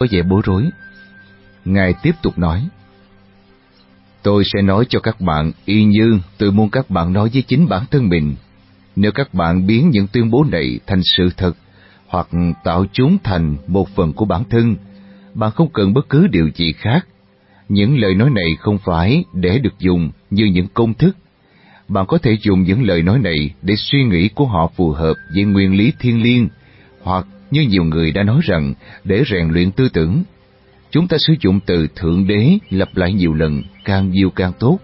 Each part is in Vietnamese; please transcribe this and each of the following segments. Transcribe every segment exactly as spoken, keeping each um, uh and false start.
có vẻ bối rối. Ngài tiếp tục nói: Tôi sẽ nói cho các bạn y như tôi muốn các bạn nói với chính bản thân mình. Nếu các bạn biến những tuyên bố này thành sự thật, hoặc tạo chúng thành một phần của bản thân, bạn không cần bất cứ điều gì khác. Những lời nói này không phải để được dùng như những công thức. Bạn có thể dùng những lời nói này để suy nghĩ của họ phù hợp với nguyên lý thiêng liêng, hoặc như nhiều người đã nói rằng, để rèn luyện tư tưởng. Chúng ta sử dụng từ Thượng Đế lặp lại nhiều lần, càng nhiều càng tốt.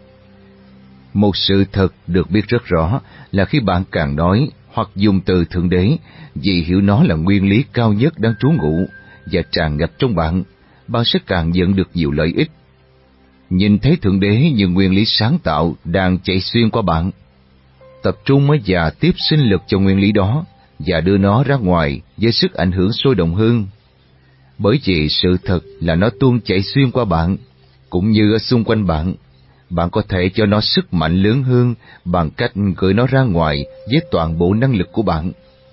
Một sự thật được biết rất rõ là khi bạn càng nói hoặc dùng từ Thượng Đế, vì hiểu nó là nguyên lý cao nhất đang trú ngụ và tràn ngập trong bạn, bạn sẽ càng nhận được nhiều lợi ích. Nhìn thấy Thượng Đế như nguyên lý sáng tạo đang chạy xuyên qua bạn. Tập trung và tiếp sinh lực cho nguyên lý đó và đưa nó ra ngoài với sức ảnh hưởng sôi động hơn. Bởi vì sự thật là nó tuôn chảy xuyên qua bạn, cũng như ở xung quanh bạn. Bạn có thể cho nó sức mạnh lớn hơn bằng cách gửi nó ra ngoài với toàn bộ năng lực của bạn.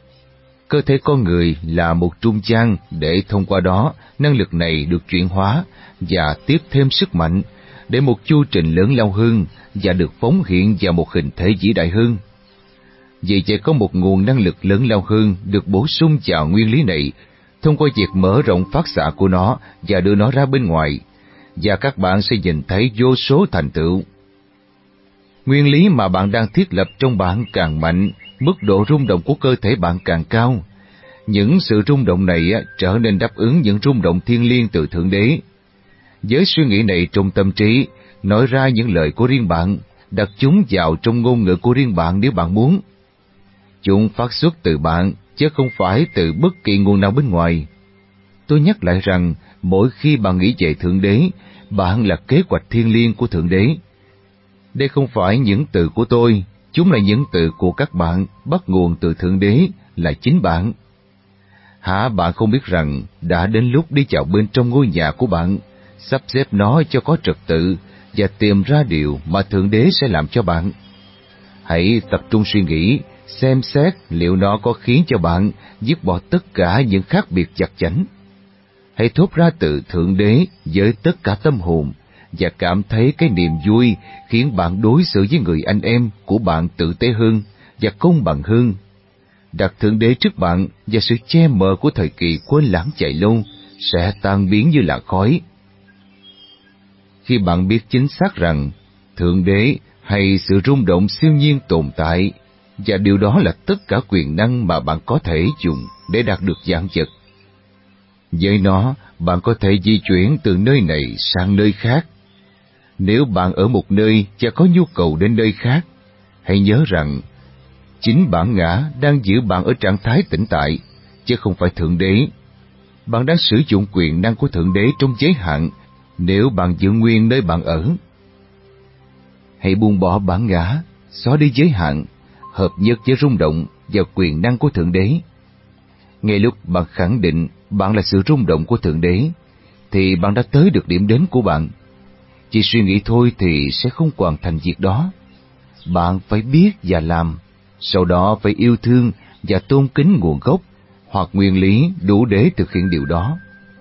Cơ thể con người là một trung gian để thông qua đó năng lực này được chuyển hóa và tiếp thêm sức mạnh để một chu trình lớn lao hơn và được phóng hiện vào một hình thể vĩ đại hơn. Vì vậy có một nguồn năng lực lớn lao hơn được bổ sung vào nguyên lý này thông qua việc mở rộng phát xạ của nó và đưa nó ra bên ngoài, và các bạn sẽ nhìn thấy vô số thành tựu. Nguyên lý mà bạn đang thiết lập trong bạn càng mạnh, mức độ rung động của cơ thể bạn càng cao. Những sự rung động này trở nên đáp ứng những rung động thiêng liêng từ Thượng Đế. Với suy nghĩ này trong tâm trí, nói ra những lời của riêng bạn, đặt chúng vào trong ngôn ngữ của riêng bạn nếu bạn muốn. Chúng phát xuất từ bạn, chứ không phải từ bất kỳ nguồn nào bên ngoài. Tôi nhắc lại rằng, mỗi khi bạn nghĩ về Thượng Đế, bạn là kế hoạch thiêng liêng của Thượng Đế. Đây không phải những từ của tôi, chúng là những từ của các bạn, bắt nguồn từ Thượng Đế, là chính bạn. Hả bạn không biết rằng đã đến lúc đi vào bên trong ngôi nhà của bạn, sắp xếp nó cho có trật tự và tìm ra điều mà Thượng Đế sẽ làm cho bạn? Hãy tập trung suy nghĩ, xem xét liệu nó có khiến cho bạn dứt bỏ tất cả những khác biệt chặt chẽ. Hãy thốt ra từ Thượng Đế với tất cả tâm hồn và cảm thấy cái niềm vui khiến bạn đối xử với người anh em của bạn tử tế hơn và công bằng hơn. Đặt Thượng Đế trước bạn và sự che mờ của thời kỳ quên lãng chạy lâu sẽ tan biến như là khói. Khi bạn biết chính xác rằng Thượng Đế hay sự rung động siêu nhiên tồn tại, và điều đó là tất cả quyền năng mà bạn có thể dùng để đạt được dạng vật. Với nó, bạn có thể di chuyển từ nơi này sang nơi khác. Nếu bạn ở một nơi và có nhu cầu đến nơi khác, hãy nhớ rằng chính bản ngã đang giữ bạn ở trạng thái tĩnh tại, chứ không phải Thượng Đế. Bạn đang sử dụng quyền năng của Thượng Đế trong giới hạn nếu bạn giữ nguyên nơi bạn ở. Hãy buông bỏ bản ngã, xóa đi giới hạn, hợp nhất với rung động và quyền năng của Thượng Đế. Ngay lúc bạn khẳng định bạn là sự rung động của Thượng Đế, thì bạn đã tới được điểm đến của bạn. Chỉ suy nghĩ thôi thì sẽ không hoàn thành việc đó. Bạn phải biết và làm, sau đó phải yêu thương và tôn kính nguồn gốc hoặc nguyên lý đủ để thực hiện điều đó.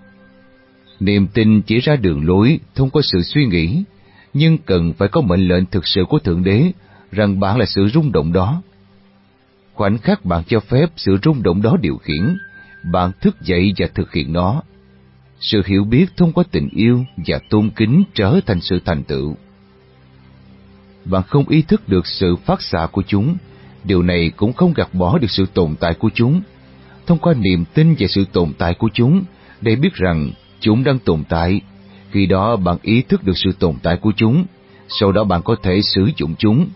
Niềm tin chỉ ra đường lối thông qua sự suy nghĩ, nhưng cần phải có mệnh lệnh thực sự của Thượng Đế rằng bạn là sự rung động đó. Khoảnh khắc bạn cho phép sự rung động đó điều khiển, bạn thức dậy và thực hiện nó. Sự hiểu biết thông qua tình yêu và tôn kính trở thành sự thành tựu. Bạn không ý thức được sự phát xạ của chúng, điều này cũng không gạt bỏ được sự tồn tại của chúng. Thông qua niềm tin về sự tồn tại của chúng, để biết rằng chúng đang tồn tại, khi đó bạn ý thức được sự tồn tại của chúng, sau đó bạn có thể sử dụng chúng.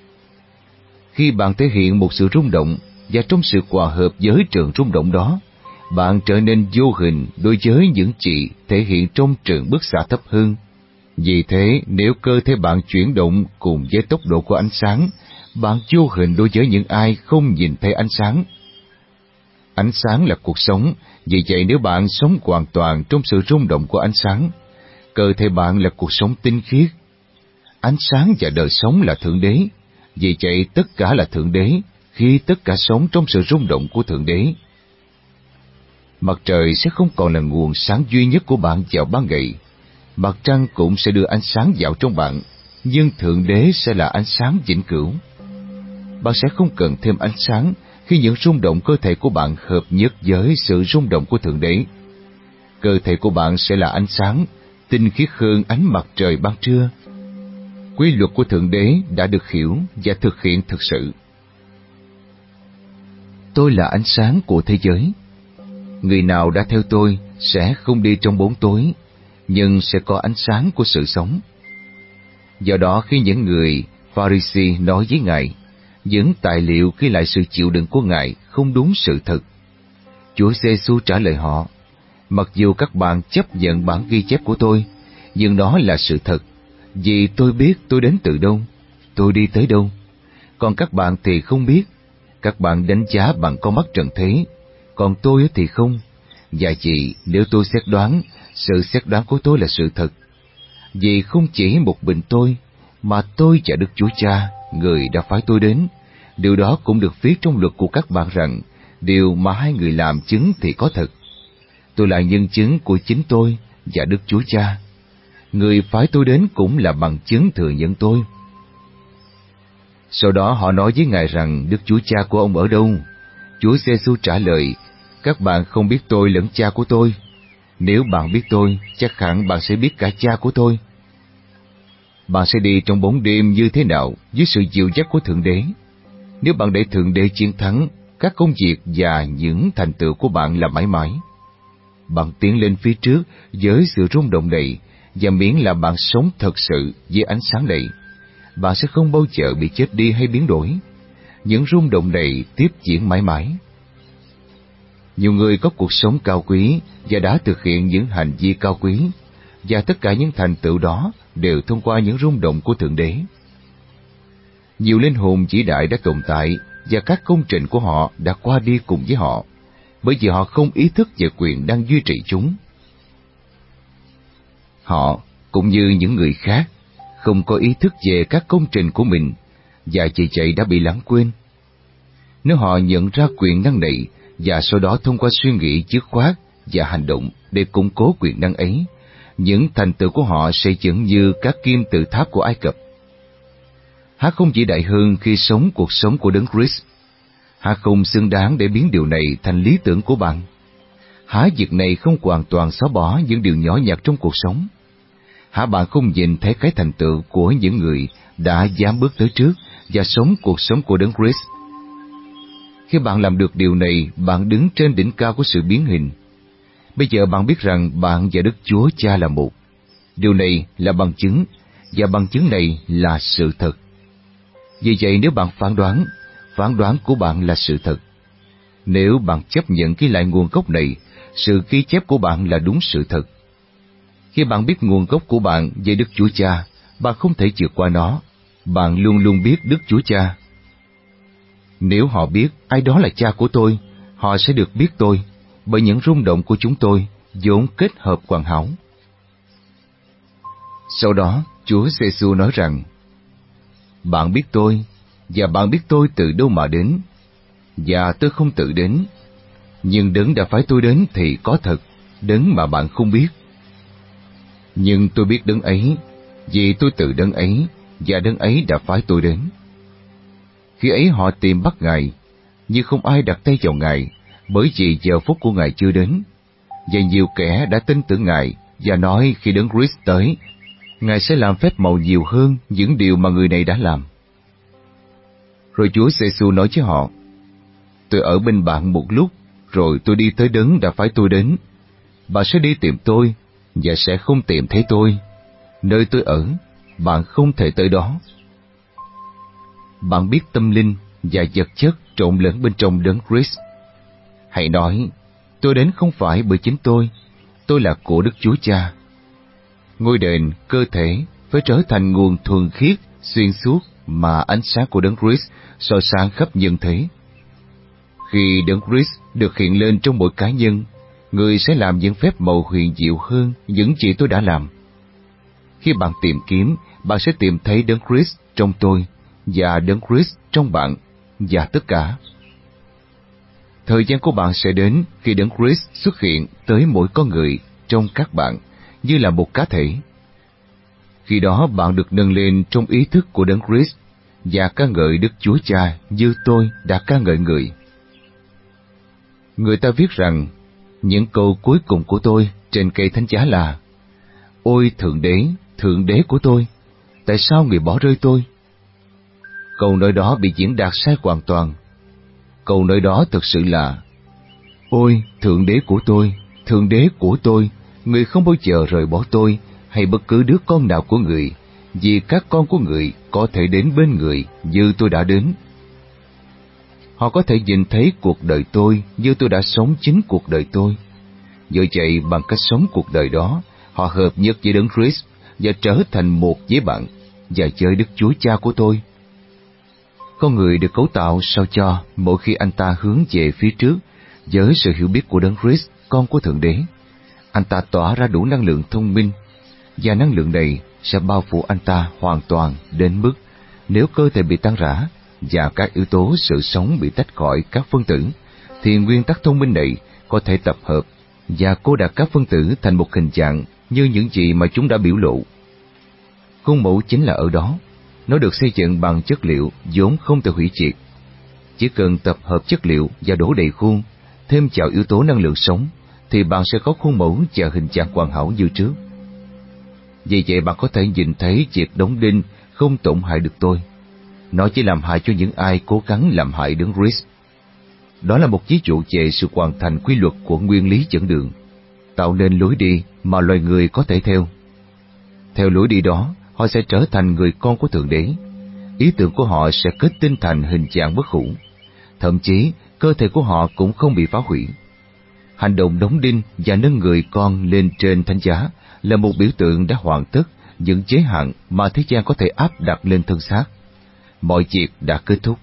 Khi bạn thể hiện một sự rung động, và trong sự hòa hợp với trường rung động đó, bạn trở nên vô hình đối với những gì thể hiện trong trường bức xạ thấp hơn. Vì thế, nếu cơ thể bạn chuyển động cùng với tốc độ của ánh sáng, bạn vô hình đối với những ai không nhìn thấy ánh sáng. Ánh sáng là cuộc sống, vì vậy nếu bạn sống hoàn toàn trong sự rung động của ánh sáng, cơ thể bạn là cuộc sống tinh khiết. Ánh sáng và đời sống là Thượng Đế, vì vậy tất cả là Thượng Đế khi tất cả sống trong sự rung động của Thượng Đế. Mặt trời sẽ không còn là nguồn sáng duy nhất của bạn vào ban ngày. Mặt trăng cũng sẽ đưa ánh sáng vào trong bạn, nhưng Thượng Đế sẽ là ánh sáng vĩnh cửu. Bạn sẽ không cần thêm ánh sáng khi những rung động cơ thể của bạn hợp nhất với sự rung động của Thượng Đế. Cơ thể của bạn sẽ là ánh sáng, tinh khiết hơn ánh mặt trời ban trưa. Quy luật của Thượng Đế đã được hiểu và thực hiện thực sự. Tôi là ánh sáng của thế giới. Người nào đã theo tôi sẽ không đi trong bóng tối, nhưng sẽ có ánh sáng của sự sống. Do đó khi những người Pharisee nói với Ngài, những tài liệu ghi lại sự chịu đựng của Ngài không đúng sự thật, Chúa Giê-xu trả lời họ, mặc dù các bạn chấp nhận bản ghi chép của tôi, nhưng đó là sự thật, vì tôi biết tôi đến từ đâu, tôi đi tới đâu. Còn các bạn thì không biết, các bạn đánh giá bằng con mắt trần thế, còn tôi thì không. Và vì nếu tôi xét đoán, sự xét đoán của tôi là sự thật. Vì không chỉ một mình tôi, mà tôi và Đức Chúa Cha, người đã phái tôi đến. Điều đó cũng được viết trong luật của các bạn rằng, điều mà hai người làm chứng thì có thật. Tôi là nhân chứng của chính tôi và Đức Chúa Cha. Người phái tôi đến cũng là bằng chứng thừa nhận tôi. Sau đó họ nói với Ngài rằng Đức Chúa Cha của ông ở đâu? Chúa Giê-xu trả lời, các bạn không biết tôi lẫn Cha của tôi. Nếu bạn biết tôi, chắc hẳn bạn sẽ biết cả Cha của tôi. Bạn sẽ đi trong bóng đêm như thế nào dưới sự dìu dắt của Thượng Đế? Nếu bạn để Thượng Đế chiến thắng, các công việc và những thành tựu của bạn là mãi mãi. Bạn tiến lên phía trước với sự rung động này, và miễn là bạn sống thật sự với ánh sáng này, bạn sẽ không bao giờ bị chết đi hay biến đổi. Những rung động này tiếp diễn mãi mãi. Nhiều người có cuộc sống cao quý và đã thực hiện những hành vi cao quý, và tất cả những thành tựu đó đều thông qua những rung động của Thượng Đế. Nhiều linh hồn vĩ đại đã tồn tại, và các công trình của họ đã qua đi cùng với họ, bởi vì họ không ý thức về quyền đang duy trì chúng. Họ, cũng như những người khác, không có ý thức về các công trình của mình, và vì vậy đã bị lãng quên. Nếu họ nhận ra quyền năng này, và sau đó thông qua suy nghĩ dứt khoát và hành động để củng cố quyền năng ấy, những thành tựu của họ sẽ vẫn như các kim tự tháp của Ai Cập. Há không vĩ đại hơn khi sống cuộc sống của Đấng Christ? Há không xứng đáng để biến điều này thành lý tưởng của bạn? Há việc này không hoàn toàn xóa bỏ những điều nhỏ nhặt trong cuộc sống? Há bạn không nhìn thấy cái thành tựu của những người đã dám bước tới trước và sống cuộc sống của Đấng Christ? Khi bạn làm được điều này, bạn đứng trên đỉnh cao của sự biến hình. Bây giờ bạn biết rằng bạn và Đức Chúa Cha là một. Điều này là bằng chứng, và bằng chứng này là sự thật. Vì vậy nếu bạn phán đoán, phán đoán của bạn là sự thật. Nếu bạn chấp nhận ghi lại nguồn gốc này, sự ghi chép của bạn là đúng sự thật. Khi bạn biết nguồn gốc của bạn về Đức Chúa Cha, bạn không thể vượt qua nó. Bạn luôn luôn biết Đức Chúa Cha. Nếu họ biết ai đó là Cha của tôi, họ sẽ được biết tôi, bởi những rung động của chúng tôi vốn kết hợp hoàn hảo. Sau đó, Chúa Giê-xu nói rằng, bạn biết tôi, và bạn biết tôi từ đâu mà đến, và tôi không tự đến, nhưng Đấng đã phái tôi đến thì có thật, Đấng mà bạn không biết. Nhưng tôi biết Đấng ấy, vì tôi từ Đấng ấy, và Đấng ấy đã phái tôi đến. Khi ấy họ tìm bắt Ngài, nhưng không ai đặt tay vào Ngài, bởi vì giờ phút của Ngài chưa đến. Và nhiều kẻ đã tin tưởng Ngài, và nói khi Đấng Christ tới, Ngài sẽ làm phép màu nhiều hơn những điều mà người này đã làm. Rồi Chúa Giê-xu nói với họ, tôi ở bên bạn một lúc, rồi tôi đi tới Đấng đã phái tôi đến. Bạn sẽ đi tìm tôi, và sẽ không tìm thấy tôi. Nơi tôi ở, bạn không thể tới đó. Bạn biết tâm linh và vật chất trộn lẫn bên trong Đấng Christ. Hãy nói, tôi đến không phải bởi chính tôi, tôi là của Đức Chúa Cha. Ngôi đền, cơ thể phải trở thành nguồn thuần khiết, xuyên suốt mà ánh sáng của Đấng Christ soi sáng khắp nhân thế. Khi Đấng Christ được hiện lên trong mỗi cá nhân, người sẽ làm những phép màu huyền diệu hơn những gì tôi đã làm. Khi bạn tìm kiếm, bạn sẽ tìm thấy Đấng Christ trong tôi, và Đấng Christ trong bạn, và tất cả. Thời gian của bạn sẽ đến khi Đấng Christ xuất hiện tới mỗi con người trong các bạn như là một cá thể. Khi đó bạn được nâng lên trong ý thức của Đấng Christ và ca ngợi Đức Chúa Cha như tôi đã ca ngợi người. Người ta viết rằng, những câu cuối cùng của tôi trên cây thánh giá là: Ôi Thượng Đế, Thượng Đế của tôi, tại sao người bỏ rơi tôi? Câu nói đó bị diễn đạt sai hoàn toàn. Câu nói đó thực sự là: Ôi Thượng Đế của tôi, Thượng Đế của tôi, người không bao giờ rời bỏ tôi hay bất cứ đứa con nào của người, vì các con của người có thể đến bên người như tôi đã đến. Họ có thể nhìn thấy cuộc đời tôi như tôi đã sống chính cuộc đời tôi. Do vậy, bằng cách sống cuộc đời đó, họ hợp nhất với Đấng Christ và trở thành một với bạn và với Đức Chúa Cha của tôi. Con người được cấu tạo sao cho mỗi khi anh ta hướng về phía trước với sự hiểu biết của Đấng Christ, con của Thượng Đế, anh ta tỏa ra đủ năng lượng thông minh, và năng lượng này sẽ bao phủ anh ta hoàn toàn đến mức nếu cơ thể bị tan rã và các yếu tố sự sống bị tách khỏi các phân tử, thì nguyên tắc thông minh này có thể tập hợp và cô đặc các phân tử thành một hình dạng như những gì mà chúng đã biểu lộ. Khuôn mẫu chính là ở đó. Nó được xây dựng bằng chất liệu vốn không thể hủy diệt. Chỉ cần tập hợp chất liệu và đổ đầy khuôn, thêm vào yếu tố năng lượng sống, thì bạn sẽ có khuôn mẫu và hình dạng hoàn hảo như trước. Vì vậy bạn có thể nhìn thấy việc đóng đinh không tổn hại được tôi. Nó chỉ làm hại cho những ai cố gắng làm hại Đấng Christ. Đó là một ví dụ về sự hoàn thành quy luật của nguyên lý dẫn đường, tạo nên lối đi mà loài người có thể theo. Theo lối đi đó, họ sẽ trở thành người con của Thượng Đế. Ý tưởng của họ sẽ kết tinh thành hình dạng bất hủ. Thậm chí, cơ thể của họ cũng không bị phá hủy. Hành động đóng đinh và nâng người con lên trên thánh giá là một biểu tượng đã hoàn tất những giới hạn mà thế gian có thể áp đặt lên thân xác. Mọi việc đã kết thúc.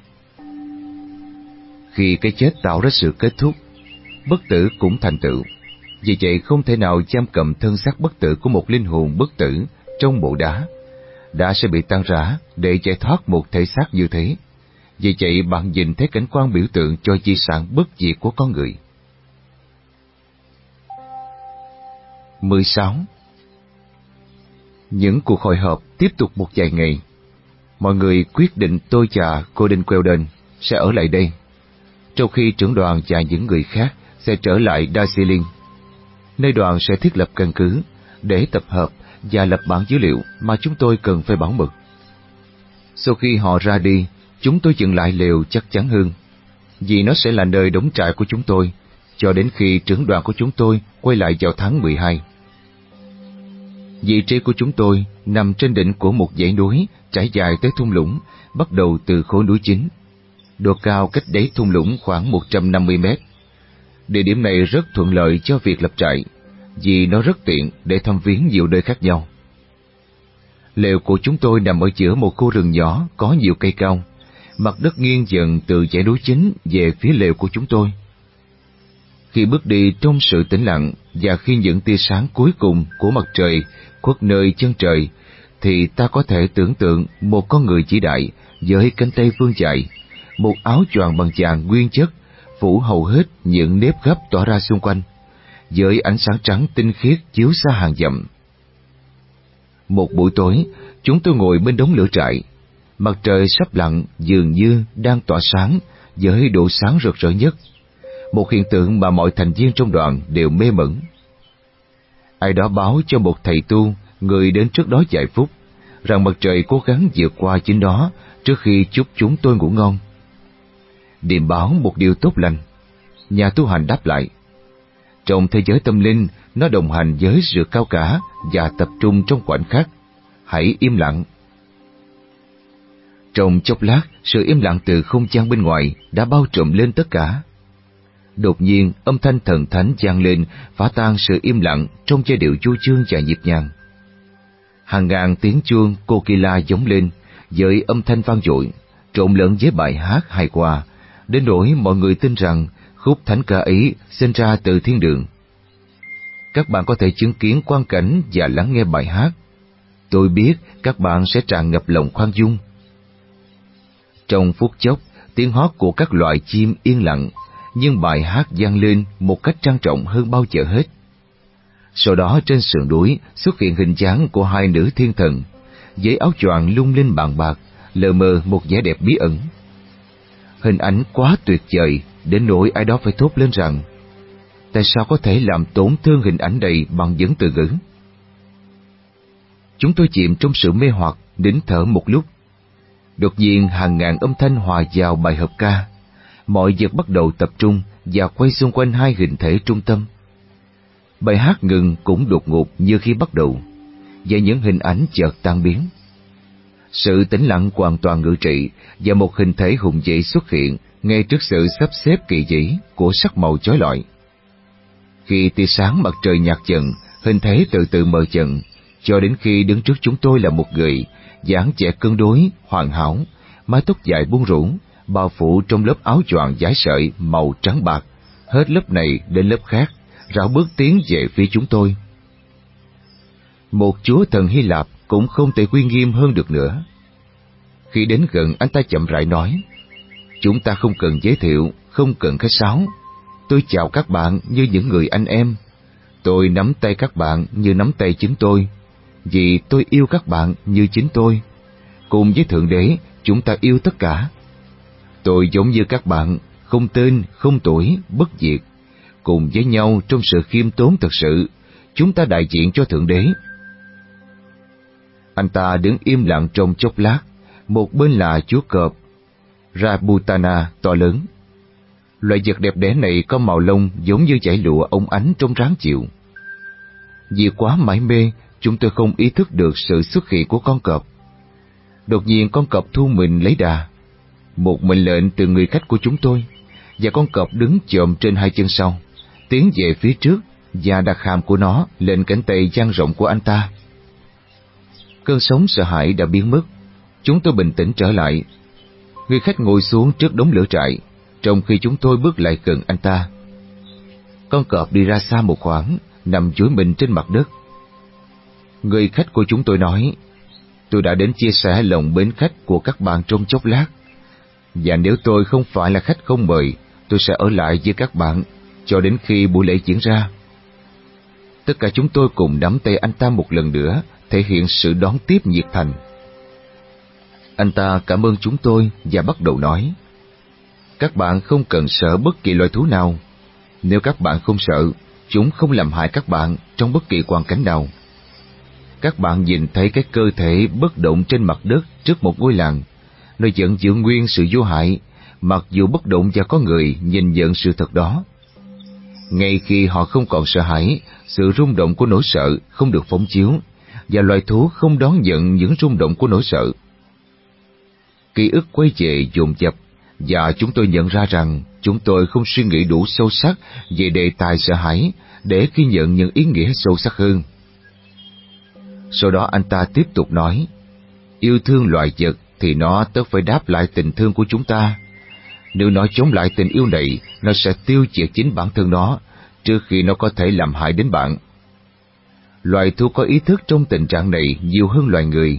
Khi cái chết tạo ra sự kết thúc, bất tử cũng thành tựu. Vì vậy không thể nào giam cầm thân xác bất tử của một linh hồn bất tử trong mộ đá. Đá sẽ bị tan rã để giải thoát một thể xác như thế. Vì vậy bạn nhìn thấy cảnh quan biểu tượng cho di sản bất diệt của con người. mười sáu. Những cuộc hội họp tiếp tục một vài ngày. Mọi người quyết định tôi và Gordon Weldon sẽ ở lại đây, trong khi trưởng đoàn và những người khác sẽ trở lại Darjeeling, nơi đoàn sẽ thiết lập căn cứ để tập hợp và lập bản dữ liệu mà chúng tôi cần phải bảo mật. Sau khi họ ra đi, chúng tôi dựng lại lều chắc chắn hơn, vì nó sẽ là nơi đóng trại của chúng tôi cho đến khi trưởng đoàn của chúng tôi quay lại vào tháng mười hai. Vị trí của chúng tôi nằm trên đỉnh của một dãy núi trải dài tới thung lũng, bắt đầu từ khối núi chính. Độ cao cách đáy thung lũng khoảng một trăm năm mươi mét. Địa điểm này rất thuận lợi cho việc lập trại, vì nó rất tiện để thăm viếng nhiều nơi khác nhau. Lều của chúng tôi nằm ở giữa một khu rừng nhỏ có nhiều cây cao, mặt đất nghiêng dần từ dãy núi chính về phía lều của chúng tôi. Khi bước đi trong sự tĩnh lặng và khi những tia sáng cuối cùng của mặt trời khuất nơi chân trời, thì ta có thể tưởng tượng một con người vĩ đại với cánh tay vươn dài, một áo choàng bằng vàng nguyên chất phủ hầu hết những nếp gấp tỏa ra xung quanh, với ánh sáng trắng tinh khiết chiếu xa hàng dặm. Một buổi tối, chúng tôi ngồi bên đống lửa trại. Mặt trời sắp lặn dường như đang tỏa sáng với độ sáng rực rỡ nhất, một hiện tượng mà mọi thành viên trong đoàn đều mê mẩn. Ai đó báo cho một thầy tu, người đến trước đó vài phút, rằng mặt trời cố gắng vượt qua chính đó trước khi chúc chúng tôi ngủ ngon. Điềm báo một điều tốt lành. Nhà tu hành đáp lại. Trong thế giới tâm linh, nó đồng hành với sự cao cả và tập trung trong khoảnh khắc. Hãy im lặng. Trong chốc lát, sự im lặng từ không gian bên ngoài đã bao trùm lên tất cả. Đột nhiên, âm thanh thần thánh vang lên, phá tan sự im lặng trong giai điệu chu chương và nhịp nhàng. Hàng ngàn tiếng chuông Kokila vọng lên với âm thanh vang dội, trộn lẫn với bài hát hài hòa, đến nỗi mọi người tin rằng khúc thánh ca ấy sinh ra từ thiên đường. Các bạn có thể chứng kiến quang cảnh và lắng nghe bài hát. Tôi biết các bạn sẽ tràn ngập lòng khoan dung. Trong phút chốc, tiếng hót của các loài chim yên lặng, nhưng bài hát vang lên một cách trang trọng hơn bao giờ hết. Sau đó trên sườn núi xuất hiện hình dáng của hai nữ thiên thần, với áo choàng lung linh bàn bạc, lờ mờ một vẻ đẹp bí ẩn. Hình ảnh quá tuyệt vời đến nỗi ai đó phải thốt lên rằng tại sao có thể làm tổn thương hình ảnh này bằng những từ ngữ. Chúng tôi chìm trong sự mê hoặc, nín thở một lúc. Đột nhiên hàng ngàn âm thanh hòa vào bài hợp ca, mọi vật bắt đầu tập trung và quay xung quanh hai hình thể trung tâm. Bài hát ngừng cũng đột ngột như khi bắt đầu, và những hình ảnh chợt tan biến. Sự tĩnh lặng hoàn toàn ngự trị và một hình thể hùng vĩ xuất hiện ngay trước sự sắp xếp kỳ vĩ của sắc màu chói lọi. Khi tia sáng mặt trời nhạt dần, hình thể từ từ mờ dần, cho đến khi đứng trước chúng tôi là một người dáng vẻ cân đối, hoàn hảo, mái tóc dài buông rũ, bao phủ trong lớp áo choàng vải sợi màu trắng bạc, hết lớp này đến lớp khác, rảo bước tiến về phía chúng tôi. Một chúa thần Hy Lạp cũng không thể uy nghiêm hơn được nữa. Khi đến gần, anh ta chậm rãi nói: "Chúng ta không cần giới thiệu, không cần khách sáo. Tôi chào các bạn như những người anh em. Tôi nắm tay các bạn như nắm tay chính tôi, vì tôi yêu các bạn như chính tôi. Cùng với Thượng Đế, chúng ta yêu tất cả. Tôi giống như các bạn, không tên, không tuổi, bất diệt. Cùng với nhau trong sự khiêm tốn thật sự, chúng ta đại diện cho Thượng Đế." Anh ta đứng im lặng trong chốc lát, một bên là chúa cọp Rabutana to lớn. Loại vật đẹp đẽ này có màu lông giống như dải lụa óng ánh trong ráng chiều. Vì quá mải mê, chúng tôi không ý thức được sự xuất hiện của con cọp. Đột nhiên con cọp thu mình lấy đà, một mệnh lệnh từ người khách của chúng tôi, và con cọp đứng chồm trên hai chân sau, tiến về phía trước và đặt hàm của nó lên cánh tay dang rộng của anh ta. Cơn sóng sợ hãi đã biến mất, chúng tôi bình tĩnh trở lại. Người khách ngồi xuống trước đống lửa trại, trong khi chúng tôi bước lại gần anh ta. Con cọp đi ra xa một khoảng, nằm chuỗi mình trên mặt đất. Người khách của chúng tôi nói: "Tôi đã đến chia sẻ lòng mến khách của các bạn trong chốc lát, và nếu tôi không phải là khách không mời, tôi sẽ ở lại với các bạn cho đến khi buổi lễ diễn ra." Tất cả chúng tôi cùng nắm tay anh ta một lần nữa, thể hiện sự đón tiếp nhiệt thành. Anh ta cảm ơn chúng tôi và bắt đầu nói: "Các bạn không cần sợ bất kỳ loài thú nào. Nếu các bạn không sợ, chúng không làm hại các bạn trong bất kỳ hoàn cảnh nào. Các bạn nhìn thấy cái cơ thể bất động trên mặt đất trước một ngôi làng, nó vẫn giữ nguyên sự vô hại, mặc dù bất động và có người nhìn nhận sự thật đó. Ngay khi họ không còn sợ hãi, sự rung động của nỗi sợ không được phóng chiếu, và loài thú không đón nhận những rung động của nỗi sợ. Ký ức quay về dồn dập, và chúng tôi nhận ra rằng chúng tôi không suy nghĩ đủ sâu sắc về đề tài sợ hãi để ghi nhận những ý nghĩa sâu sắc hơn." Sau đó anh ta tiếp tục nói: "Yêu thương loài vật thì nó tất phải đáp lại tình thương của chúng ta. Nếu nó chống lại tình yêu này, nó sẽ tiêu diệt chính bản thân nó trước khi nó có thể làm hại đến bạn. Loài thú có ý thức trong tình trạng này nhiều hơn loài người."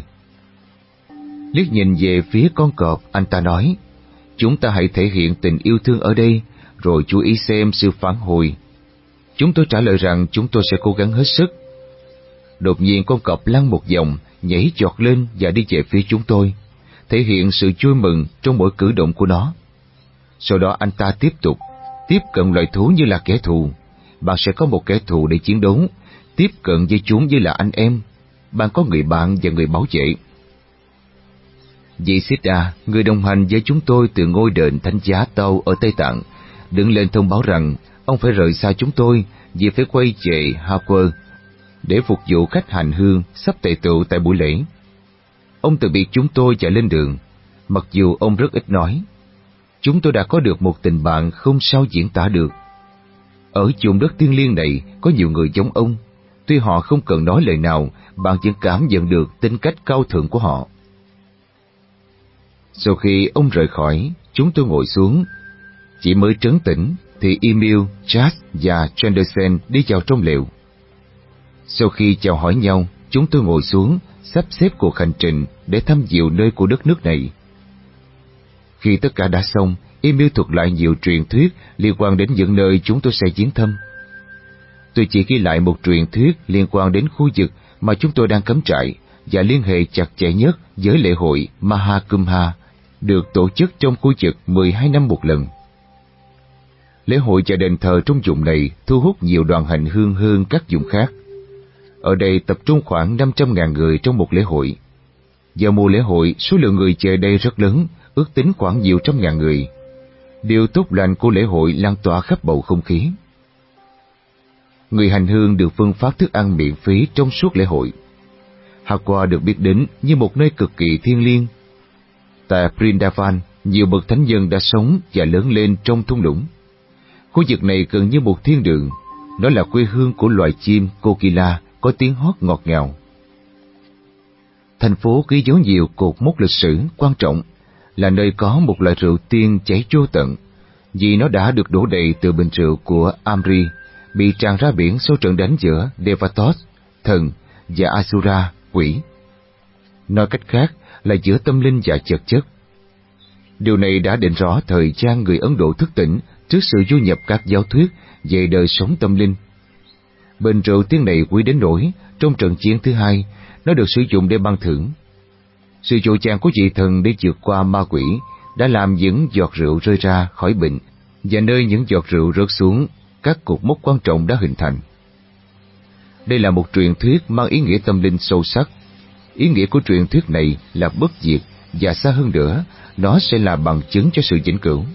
Liếc nhìn về phía con cọp, anh ta nói: "Chúng ta hãy thể hiện tình yêu thương ở đây, rồi chú ý xem sự phản hồi." Chúng tôi trả lời rằng chúng tôi sẽ cố gắng hết sức. Đột nhiên con cọp lăn một vòng, nhảy giọt lên và đi về phía chúng tôi, thể hiện sự vui mừng trong mỗi cử động của nó. Sau đó anh ta tiếp tục: "Tiếp cận loài thú như là kẻ thù. Bạn sẽ có một kẻ thù để chiến đấu. Tiếp cận với chúng như là anh em. Bạn có người bạn và người bảo vệ." Vị Siddha, người đồng hành với chúng tôi từ ngôi đền Thánh Giá Tâu ở Tây Tạng, đứng lên thông báo rằng ông phải rời xa chúng tôi vì phải quay về Hawaii để phục vụ khách hành hương sắp tề tựu tại buổi lễ. Ông từ biệt chúng tôi chạy lên đường, mặc dù ông rất ít nói. Chúng tôi đã có được một tình bạn không sao diễn tả được. Ở vùng đất thiêng liêng này có nhiều người giống ông, tuy họ không cần nói lời nào, bạn vẫn cảm nhận được tính cách cao thượng của họ. Sau khi ông rời khỏi, chúng tôi ngồi xuống. Chỉ mới trấn tĩnh thì Emil, Chas và Chanderson đi vào trong lều. Sau khi chào hỏi nhau, chúng tôi ngồi xuống, sắp xếp cuộc hành trình để thăm dìu nơi của đất nước này. Khi tất cả đã xong, y miêu thuật lại nhiều truyền thuyết liên quan đến những nơi chúng tôi sẽ viếng thăm. Tôi chỉ ghi lại một truyền thuyết liên quan đến khu vực mà chúng tôi đang cắm trại và liên hệ chặt chẽ nhất với lễ hội Mahakumbha, được tổ chức trong khu vực mười hai năm một lần. Lễ hội và đền thờ trong vùng này thu hút nhiều đoàn hành hương hơn các vùng khác. Ở đây tập trung khoảng năm trăm nghìn người trong một lễ hội. Vào mùa lễ hội, số lượng người về đây rất lớn, ước tính khoảng nhiều trăm ngàn người. Điều tốt lành của lễ hội lan tỏa khắp bầu không khí. Người hành hương được phân phát thức ăn miễn phí trong suốt lễ hội. Hakuah được biết đến như một nơi cực kỳ thiêng liêng. Tại Vrindavan, nhiều bậc thánh nhân đã sống và lớn lên trong thung lũng. Khu vực này gần như một thiên đường, nó là quê hương của loài chim Kokila có tiếng hót ngọt ngào. Thành phố ghi dấu nhiều cột mốc lịch sử quan trọng, là nơi có một loại rượu tiên chảy vô tận, vì nó đã được đổ đầy từ bình rượu của Amri, bị tràn ra biển sau trận đánh giữa Devatos, thần, và Asura, quỷ. Nói cách khác là giữa tâm linh và vật chất. Điều này đã định rõ thời gian người Ấn Độ thức tỉnh trước sự du nhập các giáo thuyết về đời sống tâm linh. Bình rượu tiên này quý đến nỗi trong trận chiến thứ hai, nó được sử dụng để ban thưởng. Sự dội vàng của vị thần để vượt qua ma quỷ đã làm những giọt rượu rơi ra khỏi bình, và nơi những giọt rượu rớt xuống, các cột mốc quan trọng đã hình thành. Đây là một truyền thuyết mang ý nghĩa tâm linh sâu sắc. Ý nghĩa của truyền thuyết này là bất diệt, và xa hơn nữa, nó sẽ là bằng chứng cho sự vĩnh cửu.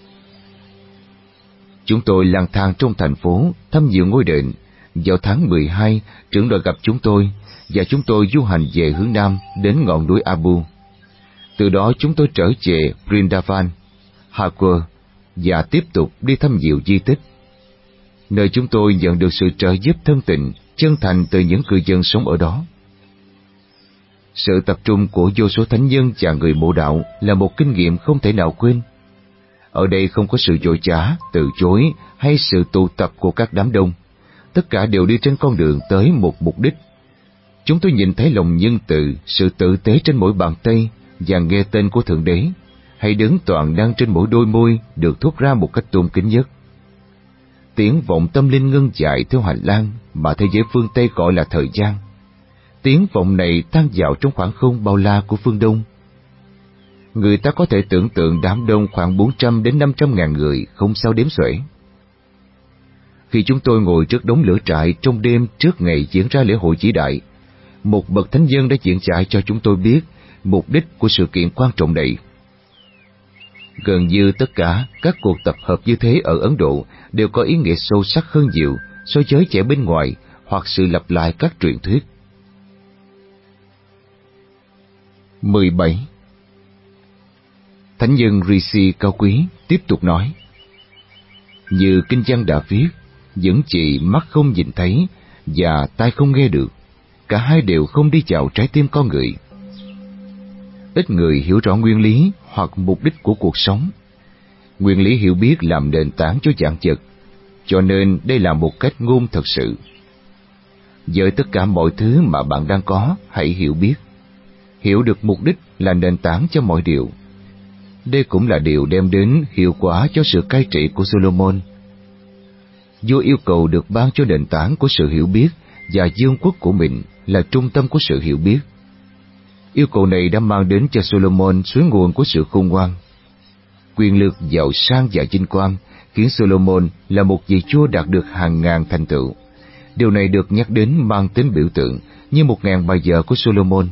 Chúng tôi lang thang trong thành phố, thăm nhiều ngôi đền. Vào tháng mười hai, trưởng đội gặp chúng tôi, và chúng tôi du hành về hướng Nam đến ngọn núi Abu. Từ đó chúng tôi trở về Vrindavan, Hakuah, và tiếp tục đi thăm nhiều di tích, nơi chúng tôi nhận được sự trợ giúp thân tình, chân thành từ những cư dân sống ở đó. Sự tập trung của vô số thánh nhân và người mộ đạo là một kinh nghiệm không thể nào quên. Ở đây không có sự vội vã, từ chối hay sự tụ tập của các đám đông. Tất cả đều đi trên con đường tới một mục đích. Chúng tôi nhìn thấy lòng nhân từ, sự tử tế trên mỗi bàn tay, và nghe tên của Thượng Đế, hay đứng toàn đang trên mỗi đôi môi được thốt ra một cách tôn kính nhất. Tiếng vọng tâm linh ngân dại theo hành lang mà thế giới phương Tây gọi là thời gian. Tiếng vọng này tan vào trong khoảng không bao la của phương Đông. Người ta có thể tưởng tượng đám đông khoảng bốn trăm đến năm trăm ngàn người không sao đếm xuể. Khi chúng tôi ngồi trước đống lửa trại trong đêm trước ngày diễn ra lễ hội vĩ đại, một bậc thánh nhân đã diễn giải cho chúng tôi biết mục đích của sự kiện quan trọng này. Gần như tất cả các cuộc tập hợp như thế ở Ấn Độ đều có ý nghĩa sâu sắc hơn nhiều so với vẻ bên ngoài hoặc sự lặp lại các truyền thuyết. mười bảy. Thánh nhân Rishi cao quý tiếp tục nói: như kinh văn đã viết, những gì mắt không nhìn thấy và tai không nghe được, cả hai đều không đi vào trái tim con người. Ít người hiểu rõ nguyên lý hoặc mục đích của cuộc sống. Nguyên lý hiểu biết làm nền tảng cho vạn vật, cho nên đây là một cách ngôn thật sự. Với tất cả mọi thứ mà bạn đang có, hãy hiểu biết. Hiểu được mục đích là nền tảng cho mọi điều. Đây cũng là điều đem đến hiệu quả cho sự cai trị của Solomon. Vua yêu cầu được ban cho nền tảng của sự hiểu biết, và vương quốc của mình là trung tâm của sự hiểu biết. Yêu cầu này đã mang đến cho Solomon suối nguồn của sự khôn ngoan. Quyền lực, giàu sang và vinh quang khiến Solomon là một vị vua đạt được hàng ngàn thành tựu. Điều này được nhắc đến mang tính biểu tượng như một ngàn bài vở của Solomon.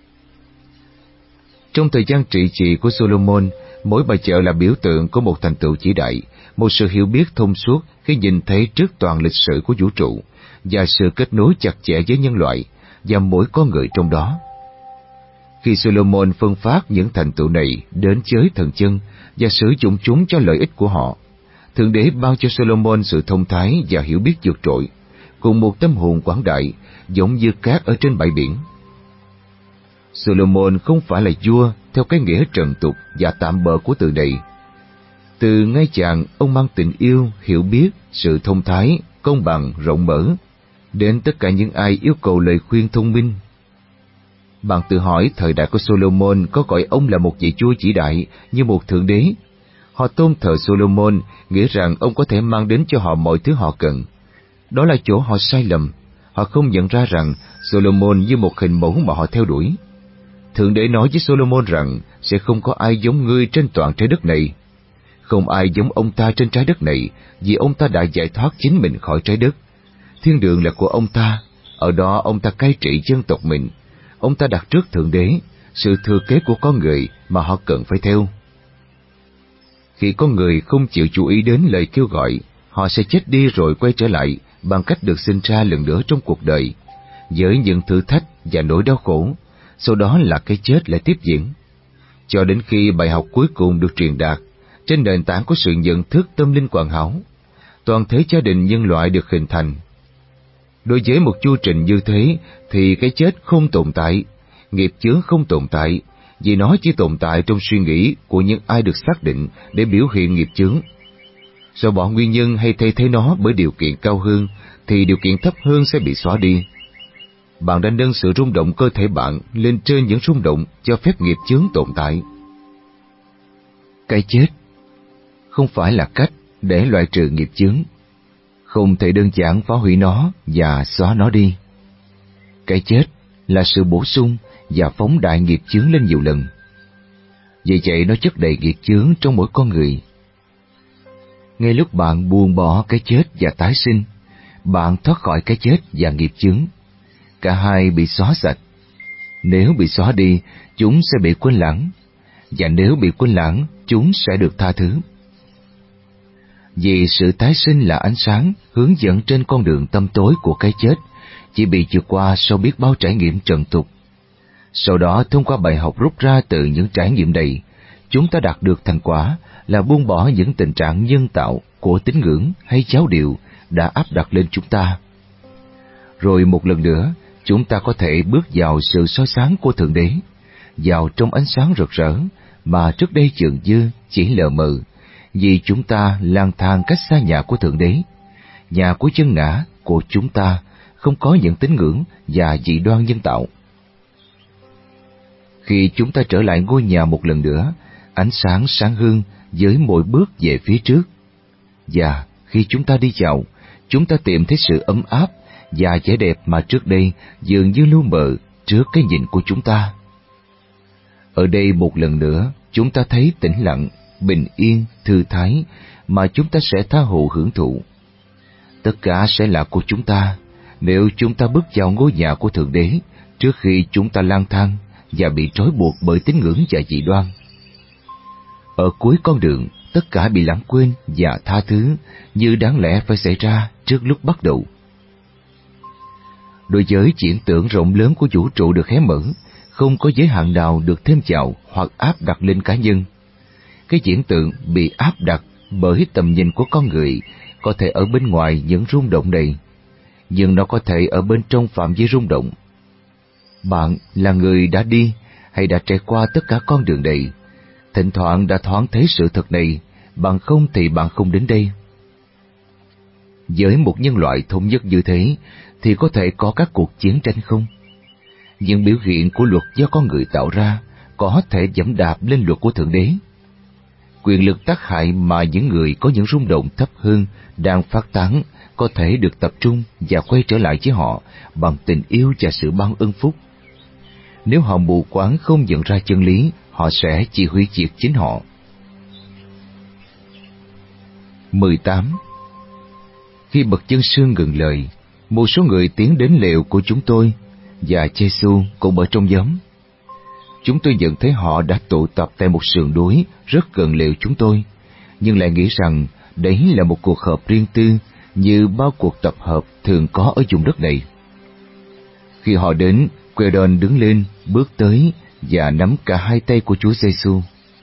Trong thời gian trị trị của Solomon, mỗi bài vở là biểu tượng của một thành tựu vĩ đại, một sự hiểu biết thông suốt khi nhìn thấy trước toàn lịch sử của vũ trụ, và sự kết nối chặt chẽ với nhân loại và mỗi con người trong đó. Khi Solomon phân phát những thành tựu này đến giới thần chân và sử dụng chúng cho lợi ích của họ, Thượng Đế ban cho Solomon sự thông thái và hiểu biết vượt trội, cùng một tâm hồn quảng đại, giống như cát ở trên bãi biển. Solomon không phải là vua theo cái nghĩa trần tục và tạm bợ của từ này. Từ ngay chàng, ông mang tình yêu, hiểu biết, sự thông thái, công bằng, rộng mở, đến tất cả những ai yêu cầu lời khuyên thông minh. Bạn tự hỏi thời đại của Solomon có gọi ông là một vị vua vĩ đại như một thượng đế, Họ tôn thờ Solomon, nghĩ rằng ông có thể mang đến cho họ mọi thứ họ cần. Đó là chỗ họ sai lầm. Họ không nhận ra rằng Solomon như một hình mẫu mà họ theo đuổi. Thượng Đế nói với Solomon rằng sẽ không có ai giống ngươi trên toàn trái đất này. Không ai giống ông ta trên trái đất này, vì ông ta đã giải thoát chính mình khỏi trái đất. Thiên đường là của ông ta, ở đó ông ta cai trị dân tộc mình. Ông ta đặt trước Thượng Đế, sự thừa kế của con người mà họ cần phải theo. Khi con người không chịu chú ý đến lời kêu gọi, họ sẽ chết đi rồi quay trở lại bằng cách được sinh ra lần nữa trong cuộc đời, với những thử thách và nỗi đau khổ, sau đó là cái chết lại tiếp diễn. Cho đến khi bài học cuối cùng được truyền đạt, trên nền tảng của sự nhận thức tâm linh hoàn hảo, toàn thể gia đình nhân loại được hình thành. Đối với một chu trình như thế thì cái chết không tồn tại, nghiệp chướng không tồn tại, vì nó chỉ tồn tại trong suy nghĩ của những ai được xác định để biểu hiện nghiệp chướng. Do bỏ nguyên nhân hay thay thế nó bởi điều kiện cao hơn, thì điều kiện thấp hơn sẽ bị xóa đi. Bạn đã nâng sự rung động cơ thể bạn lên trên những rung động cho phép nghiệp chướng tồn tại. Cái chết không phải là cách để loại trừ nghiệp chướng, không thể đơn giản phá hủy nó và xóa nó đi. Cái chết là sự bổ sung và phóng đại nghiệp chướng lên nhiều lần. Vì vậy nó chất đầy nghiệp chướng trong mỗi con người. Ngay lúc bạn buông bỏ cái chết và tái sinh, bạn thoát khỏi cái chết và nghiệp chướng. Cả hai bị xóa sạch. Nếu bị xóa đi, chúng sẽ bị quên lãng, và nếu bị quên lãng, chúng sẽ được tha thứ. Vì sự tái sinh là ánh sáng hướng dẫn trên con đường tăm tối của cái chết, chỉ bị vượt qua sau biết bao trải nghiệm trần tục. Sau đó, thông qua bài học rút ra từ những trải nghiệm này, chúng ta đạt được thành quả là buông bỏ những tình trạng nhân tạo của tín ngưỡng hay giáo điều đã áp đặt lên chúng ta. Rồi một lần nữa, chúng ta có thể bước vào sự soi sáng của Thượng Đế, vào trong ánh sáng rực rỡ mà trước đây chừng như chỉ lờ mờ, vì chúng ta lang thang cách xa nhà của Thượng Đế, nhà của chân ngã của chúng ta không có những tín ngưỡng và dị đoan nhân tạo. Khi chúng ta trở lại ngôi nhà một lần nữa, ánh sáng sáng hơn với mỗi bước về phía trước. Và khi chúng ta đi vào, chúng ta tìm thấy sự ấm áp và vẻ đẹp mà trước đây dường như lu mờ trước cái nhìn của chúng ta. Ở đây một lần nữa, chúng ta thấy tĩnh lặng, bình yên, thư thái mà chúng ta sẽ tha hồ hưởng thụ. Tất cả sẽ là của chúng ta nếu chúng ta bước vào ngôi nhà của Thượng Đế trước khi chúng ta lang thang và bị trói buộc bởi tín ngưỡng và dị đoan. Ở cuối con đường, tất cả bị lãng quên và tha thứ như đáng lẽ phải xảy ra trước lúc bắt đầu. Đối với triển tưởng rộng lớn của vũ trụ được hé mở, không có giới hạn nào được thêm vào hoặc áp đặt lên cá nhân. Cái triển tượng bị áp đặt bởi tầm nhìn của con người có thể ở bên ngoài những rung động này, nhưng nó có thể ở bên trong phạm vi rung động. Bạn là người đã đi hay đã trải qua tất cả con đường này, thỉnh thoảng đã thoáng thấy sự thật này, bằng không thì bạn không đến đây. Với một nhân loại thống nhất như thế, thì có thể có các cuộc chiến tranh không? Những biểu hiện của luật do con người tạo ra có thể dẫm đạp lên luật của Thượng Đế. Quyền lực tác hại mà những người có những rung động thấp hơn đang phát tán có thể được tập trung và quay trở lại với họ bằng tình yêu và sự ban ơn phúc. Nếu họ mù quáng không nhận ra chân lý, họ sẽ chỉ hủy diệt chính họ. mười tám. Khi bậc chân sư ngừng lời, một số người tiến đến lều của chúng tôi, và Giê-xu cũng ở trong nhóm. Chúng tôi nhận thấy họ đã tụ tập tại một sườn núi rất gần lều chúng tôi, nhưng lại nghĩ rằng đấy là một cuộc họp riêng tư như bao cuộc tập hợp thường có ở vùng đất này. Khi họ đến, Quedon đứng lên, bước tới và nắm cả hai tay của Chúa Giê-xu.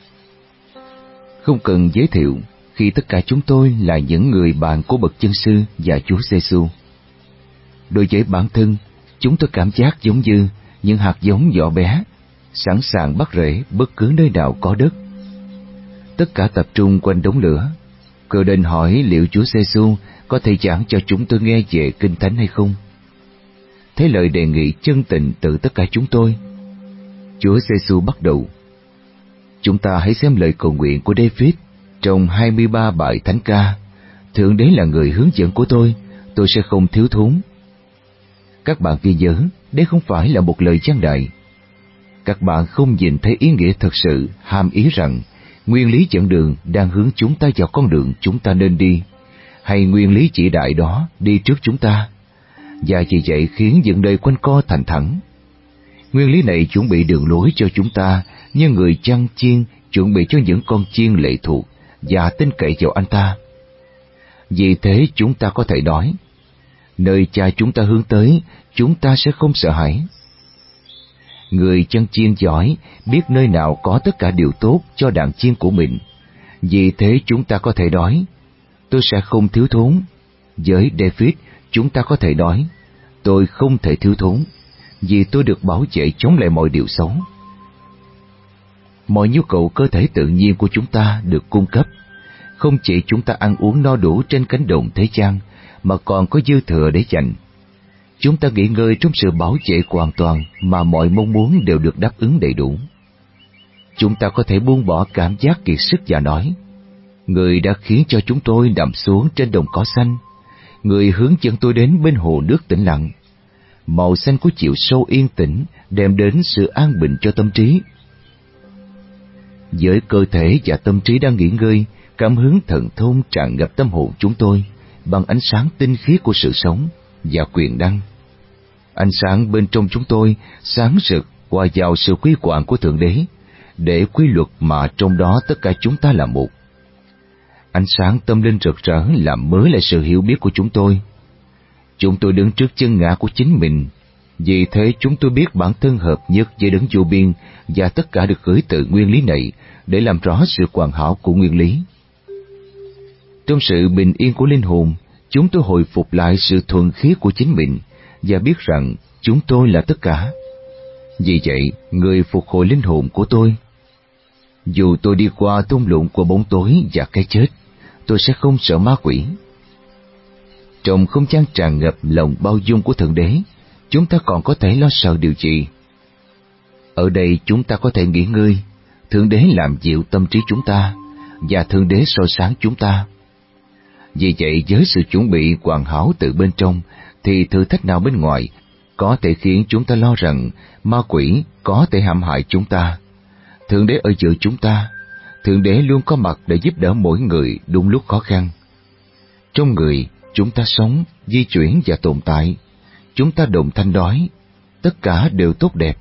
Không cần giới thiệu, khi tất cả chúng tôi là những người bạn của bậc chân sư và Chúa Giê-xu. Đối với bản thân, chúng tôi cảm giác giống như những hạt giống nhỏ bé, sẵn sàng bắt rễ bất cứ nơi nào có đất. Tất cả tập trung quanh đống lửa. Quedon hỏi liệu Chúa Giê-xu có thể giảng cho chúng tôi nghe về Kinh Thánh hay không. Thấy lời đề nghị chân tình từ tất cả chúng tôi, Chúa Giê-xu bắt đầu. Chúng ta hãy xem lời cầu nguyện của David. Trong hai mươi ba bài thánh ca, Thượng Đế là người hướng dẫn của tôi, tôi sẽ không thiếu thốn. Các bạn ghi nhớ, đây không phải là một lời gian đại. Các bạn không nhìn thấy ý nghĩa thật sự hàm ý rằng nguyên lý dẫn đường đang hướng chúng ta vào con đường chúng ta nên đi, hay nguyên lý chỉ đại đó đi trước chúng ta, và vì vậy khiến những đời quanh co thành thẳng. Nguyên lý này chuẩn bị đường lối cho chúng ta như người chăn chiên chuẩn bị cho những con chiên lệ thuộc và tin cậy vào anh ta. Vì thế chúng ta có thể nói, nơi Cha chúng ta hướng tới, chúng ta sẽ không sợ hãi. Người chăn chiên giỏi biết nơi nào có tất cả điều tốt cho đàn chiên của mình. Vì thế chúng ta có thể nói, tôi sẽ không thiếu thốn. Với David, chúng ta có thể nói, tôi không thể thiếu thốn, vì tôi được bảo vệ chống lại mọi điều xấu. Mọi nhu cầu cơ thể tự nhiên của chúng ta được cung cấp. Không chỉ chúng ta ăn uống no đủ trên cánh đồng thế gian, mà còn có dư thừa để dành. Chúng ta nghỉ ngơi trong sự bảo vệ hoàn toàn mà mọi mong muốn đều được đáp ứng đầy đủ. Chúng ta có thể buông bỏ cảm giác kiệt sức và nói, Người đã khiến cho chúng tôi nằm xuống trên đồng cỏ xanh. Người hướng dẫn tôi đến bên hồ nước tĩnh lặng. Màu xanh của chiều sâu yên tĩnh đem đến sự an bình cho tâm trí. Với cơ thể và tâm trí đang nghỉ ngơi, cảm hứng thần thông tràn ngập tâm hồn chúng tôi bằng ánh sáng tinh khiết của sự sống và quyền năng. Ánh sáng bên trong chúng tôi sáng rực hòa vào sự quy quản của Thượng Đế, để quy luật mà trong đó tất cả chúng ta là một. Ánh sáng tâm linh rực rỡ làm mới lại sự hiểu biết của chúng tôi. Chúng tôi đứng trước chân ngã của chính mình, vì thế chúng tôi biết bản thân hợp nhất với đấng vô biên, và tất cả được gửi từ nguyên lý này để làm rõ sự hoàn hảo của nguyên lý. Trong sự bình yên của linh hồn, chúng tôi hồi phục lại sự thuần khiết của chính mình và biết rằng chúng tôi là tất cả. Vì vậy, người phục hồi linh hồn của tôi. Dù tôi đi qua thung lũng của bóng tối và cái chết, tôi sẽ không sợ ma quỷ. Trong không gian tràn ngập lòng bao dung của Thượng Đế, chúng ta còn có thể lo sợ điều gì? Ở đây chúng ta có thể nghỉ ngơi, Thượng Đế làm dịu tâm trí chúng ta, và Thượng Đế soi sáng chúng ta. Vì vậy, với sự chuẩn bị hoàn hảo từ bên trong, thì thử thách nào bên ngoài có thể khiến chúng ta lo rằng ma quỷ có thể hãm hại chúng ta. Thượng Đế ở giữa chúng ta, Thượng Đế luôn có mặt để giúp đỡ mỗi người đúng lúc khó khăn. Trong người, chúng ta sống, di chuyển và tồn tại. Chúng ta đồng thanh nói, tất cả đều tốt đẹp.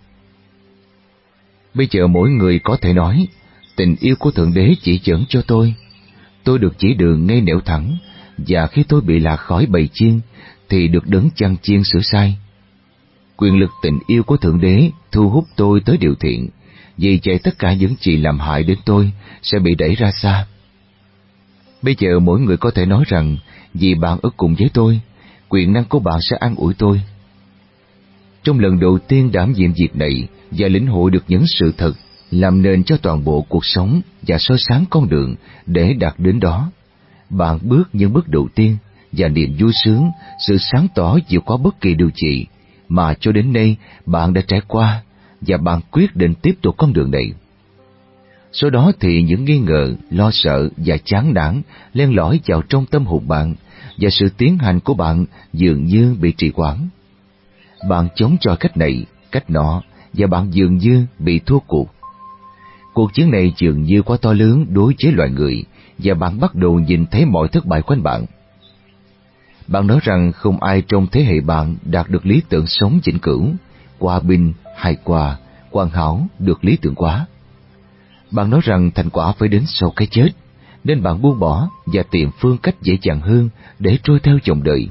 Bây giờ mỗi người có thể nói, tình yêu của Thượng Đế chỉ dẫn cho tôi. Tôi được chỉ đường ngay nẻo thẳng, và khi tôi bị lạc khỏi bầy chiên, thì được đấng chăn chiên sửa sai. Quyền lực tình yêu của Thượng Đế thu hút tôi tới điều thiện, vì vậy tất cả những gì làm hại đến tôi sẽ bị đẩy ra xa. Bây giờ mỗi người có thể nói rằng, vì bạn ở cùng với tôi, quyền năng của bạn sẽ an ủi tôi. Trong lần đầu tiên đảm nhiệm việc này và lĩnh hội được những sự thật làm nền cho toàn bộ cuộc sống và soi sáng con đường để đạt đến đó, bạn bước những bước đầu tiên và niềm vui sướng, sự sáng tỏ vượt qua bất kỳ điều gì mà cho đến nay bạn đã trải qua, và bạn quyết định tiếp tục con đường này. Sau đó thì những nghi ngờ, lo sợ và chán nản len lỏi vào trong tâm hồn bạn, và sự tiến hành của bạn dường như bị trì hoãn. Bạn chống chọi cách này, cách nọ, và bạn dường như bị thua cuộc. Cuộc chiến này dường như quá to lớn đối với loài người, và bạn bắt đầu nhìn thấy mọi thất bại quanh bạn. Bạn nói rằng không ai trong thế hệ bạn đạt được lý tưởng sống vĩnh cửu, hòa bình, hài hòa, hoàn hảo được lý tưởng quá. Bạn nói rằng thành quả phải đến sau cái chết, nên bạn buông bỏ và tìm phương cách dễ dàng hơn để trôi theo dòng đời.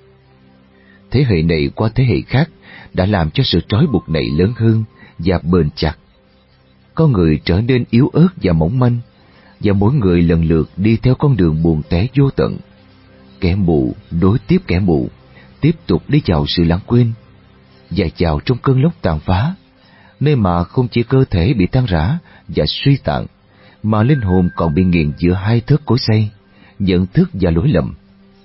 Thế hệ này qua thế hệ khác đã làm cho sự trói buộc này lớn hơn và bền chặt. Con người trở nên yếu ớt và mỏng manh, và mỗi người lần lượt đi theo con đường buồn té vô tận. Kẻ mù nối tiếp kẻ mù, tiếp tục đi vào sự lãng quên, và vào trong cơn lốc tàn phá, nơi mà không chỉ cơ thể bị tan rã và suy tàn, mà linh hồn còn bị nghiền giữa hai thớt cối xay, nhận thức và lỗi lầm.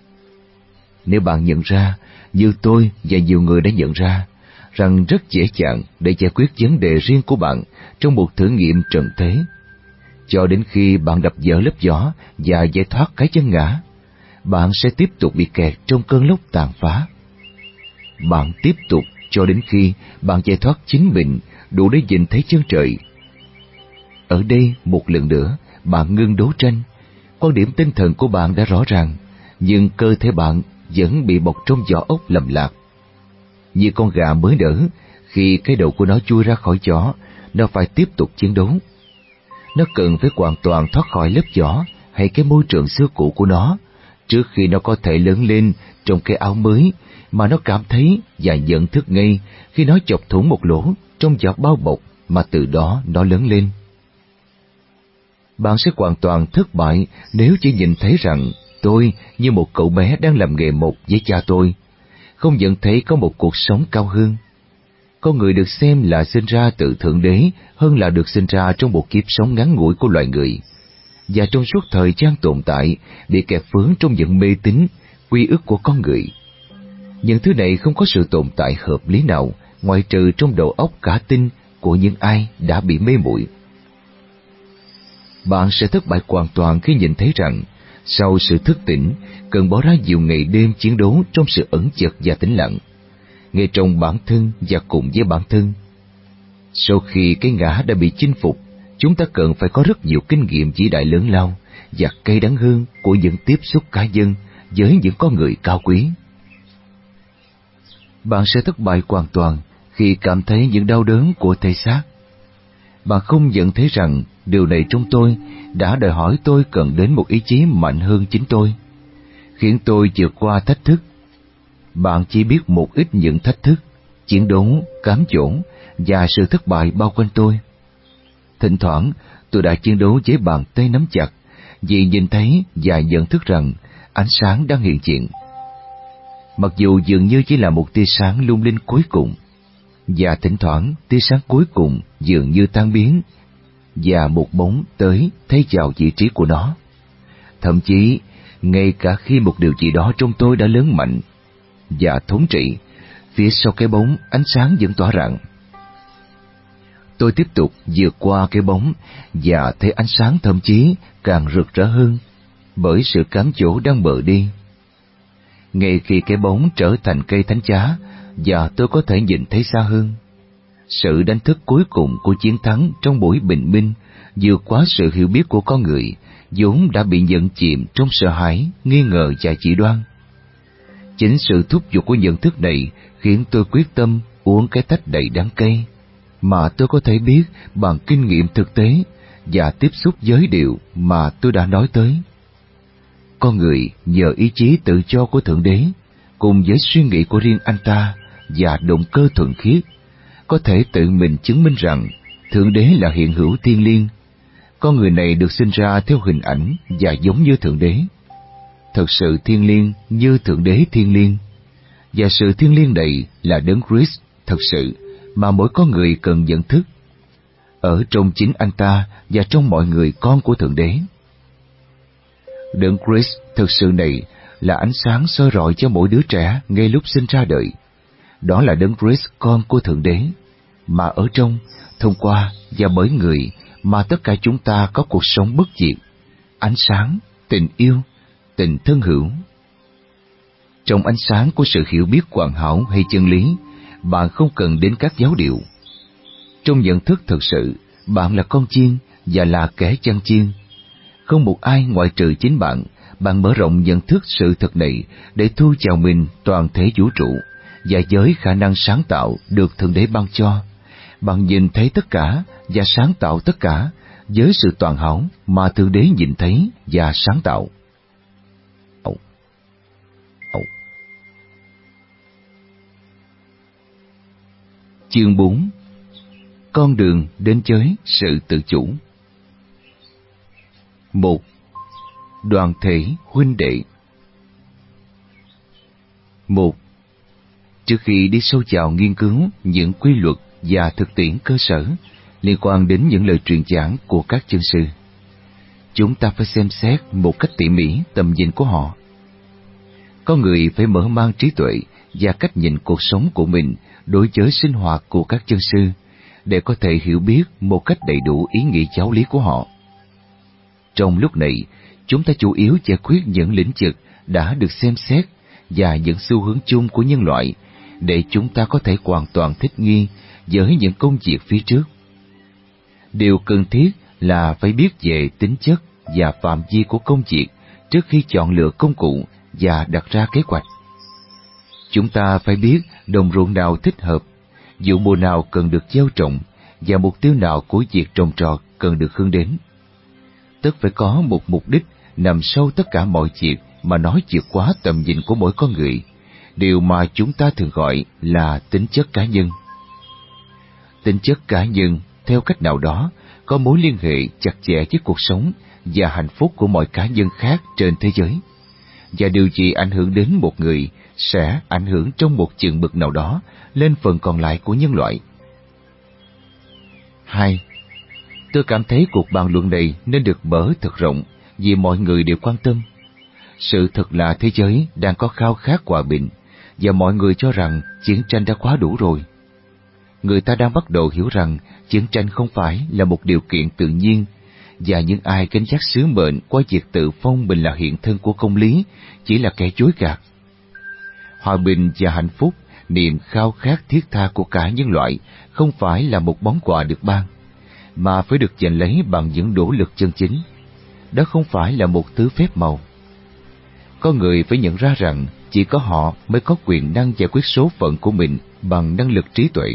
Nếu bạn nhận ra, như tôi và nhiều người đã nhận ra, rằng rất dễ dàng để giải quyết vấn đề riêng của bạn trong một thử nghiệm trần thế, cho đến khi bạn đập vỡ lớp vỏ và giải thoát cái chân ngã, bạn sẽ tiếp tục bị kẹt trong cơn lốc tàn phá. Bạn tiếp tục cho đến khi bạn giải thoát chính mình đủ để nhìn thấy chân trời. Ở đây một lần nữa, bạn ngưng đấu tranh. Quan điểm tinh thần của bạn đã rõ ràng, nhưng cơ thể bạn vẫn bị bọc trong vỏ ốc lầm lạc. Như con gà mới nở, khi cái đầu của nó chui ra khỏi vỏ, nó phải tiếp tục chiến đấu. Nó cần phải hoàn toàn thoát khỏi lớp vỏ hay cái môi trường xưa cũ của nó, trước khi nó có thể lớn lên trong cái áo mới mà nó cảm thấy và nhận thức ngay khi nó chọc thủng một lỗ trong vỏ bao bọc mà từ đó nó lớn lên. Bạn sẽ hoàn toàn thất bại nếu chỉ nhìn thấy rằng tôi như một cậu bé đang làm nghề một với cha tôi, không nhận thấy có một cuộc sống cao hơn. Con người được xem là sinh ra từ Thượng Đế hơn là được sinh ra trong một kiếp sống ngắn ngủi của loài người, và trong suốt thời gian tồn tại bị kẹp vướng trong những mê tín, quy ước của con người. Những thứ này không có sự tồn tại hợp lý nào ngoại trừ trong đầu óc cả tin của những ai đã bị mê muội. Bạn sẽ thất bại hoàn toàn khi nhìn thấy rằng sau sự thức tỉnh cần bỏ ra nhiều ngày đêm chiến đấu trong sự ẩn chật và tĩnh lặng, ngay trong bản thân và cùng với bản thân. Sau khi cái ngã đã bị chinh phục, chúng ta cần phải có rất nhiều kinh nghiệm vĩ đại lớn lao và cay đắng hơn của những tiếp xúc cá nhân với những con người cao quý. Bạn sẽ thất bại hoàn toàn khi cảm thấy những đau đớn của thể xác. Bạn không nhận thấy rằng điều này trong tôi đã đòi hỏi tôi cần đến một ý chí mạnh hơn chính tôi, khiến tôi vượt qua thách thức. Bạn chỉ biết một ít những thách thức, chiến đấu, cám dỗ và sự thất bại bao quanh tôi. Thỉnh thoảng tôi đã chiến đấu với bàn tay nắm chặt vì nhìn thấy và nhận thức rằng ánh sáng đang hiện diện. Mặc dù dường như chỉ là một tia sáng lung linh cuối cùng, và thỉnh thoảng tia sáng cuối cùng dường như tan biến và một bóng tới thay vào vị trí của nó. Thậm chí, ngay cả khi một điều gì đó trong tôi đã lớn mạnh và thống trị, phía sau cái bóng ánh sáng vẫn tỏa rạng. Tôi tiếp tục vượt qua cái bóng và thấy ánh sáng thậm chí càng rực rỡ hơn bởi sự cám dỗ đang bờ đi. Ngay khi cái bóng trở thành cây thánh giá và tôi có thể nhìn thấy xa hơn, sự đánh thức cuối cùng của chiến thắng trong buổi bình minh vượt quá sự hiểu biết của con người vốn đã bị nhận chìm trong sợ hãi, nghi ngờ và chỉ đoan. Chính sự thúc giục của nhận thức này khiến tôi quyết tâm uống cái tách đầy đắng cay mà tôi có thể biết bằng kinh nghiệm thực tế và tiếp xúc với điều mà tôi đã nói tới. Con người nhờ ý chí tự do của Thượng Đế cùng với suy nghĩ của riêng anh ta và động cơ thuần khiết có thể tự mình chứng minh rằng Thượng Đế là hiện hữu thiêng liêng. Con người này được sinh ra theo hình ảnh và giống như Thượng Đế, thật sự thiêng liêng như Thượng Đế thiêng liêng, và sự thiêng liêng này là đấng Christ thật sự mà mỗi con người cần nhận thức, ở trong chính anh ta và trong mọi người con của Thượng Đế. Đấng Christ thật sự này là ánh sáng soi rọi cho mỗi đứa trẻ ngay lúc sinh ra đời. Đó là đấng Christ con của Thượng Đế, mà ở trong, thông qua và bởi người mà tất cả chúng ta có cuộc sống bất diệt, ánh sáng, tình yêu, tình thân hữu. Trong ánh sáng của sự hiểu biết hoàn hảo hay chân lý, bạn không cần đến các giáo điệu. Trong nhận thức thực sự, bạn là con chiên và là kẻ chăn chiên. Không một ai ngoại trừ chính bạn. Bạn mở rộng nhận thức sự thật này để thu chào mình toàn thể vũ trụ và với khả năng sáng tạo được Thượng Đế ban cho. Bạn nhìn thấy tất cả và sáng tạo tất cả với sự toàn hảo mà Thượng Đế nhìn thấy và sáng tạo. Chương bốn. Con đường đến với sự tự chủ. Một. Đoàn thể huynh đệ. Một. Trước khi đi sâu vào nghiên cứu những quy luật và thực tiễn cơ sở liên quan đến những lời truyền giảng của các chân sư, chúng ta phải xem xét một cách tỉ mỉ tầm nhìn của họ. Con người phải mở mang trí tuệ và cách nhìn cuộc sống của mình đối với sinh hoạt của các chân sư để có thể hiểu biết một cách đầy đủ ý nghĩa giáo lý của họ. Trong lúc này, chúng ta chủ yếu giải quyết những lĩnh vực đã được xem xét và những xu hướng chung của nhân loại để chúng ta có thể hoàn toàn thích nghi với những công việc phía trước. Điều cần thiết là phải biết về tính chất và phạm vi của công việc trước khi chọn lựa công cụ và đặt ra kế hoạch. Chúng ta phải biết đồng ruộng nào thích hợp, vụ mùa nào cần được gieo trồng và mục tiêu nào của việc trồng trọt cần được hướng đến. Tất phải có một mục đích nằm sâu tất cả mọi việc mà nói vượt quá tầm nhìn của mỗi con người, điều mà chúng ta thường gọi là tính chất cá nhân. Tính chất cá nhân, theo cách nào đó, có mối liên hệ chặt chẽ với cuộc sống và hạnh phúc của mọi cá nhân khác trên thế giới. Và điều gì ảnh hưởng đến một người sẽ ảnh hưởng trong một chừng mực nào đó lên phần còn lại của nhân loại. Hai, tôi cảm thấy cuộc bàn luận này nên được mở thật rộng vì mọi người đều quan tâm. Sự thật là thế giới đang có khao khát hòa bình và mọi người cho rằng chiến tranh đã quá đủ rồi. Người ta đang bắt đầu hiểu rằng chiến tranh không phải là một điều kiện tự nhiên, và những ai gánh vác sứ mệnh qua việc tự phong mình là hiện thân của công lý chỉ là kẻ dối gạt. Hòa bình và hạnh phúc, niềm khao khát thiết tha của cả nhân loại không phải là một món quà được ban, mà phải được giành lấy bằng những nỗ lực chân chính. Đó không phải là một thứ phép màu. Có người phải nhận ra rằng chỉ có họ mới có quyền năng giải quyết số phận của mình bằng năng lực trí tuệ.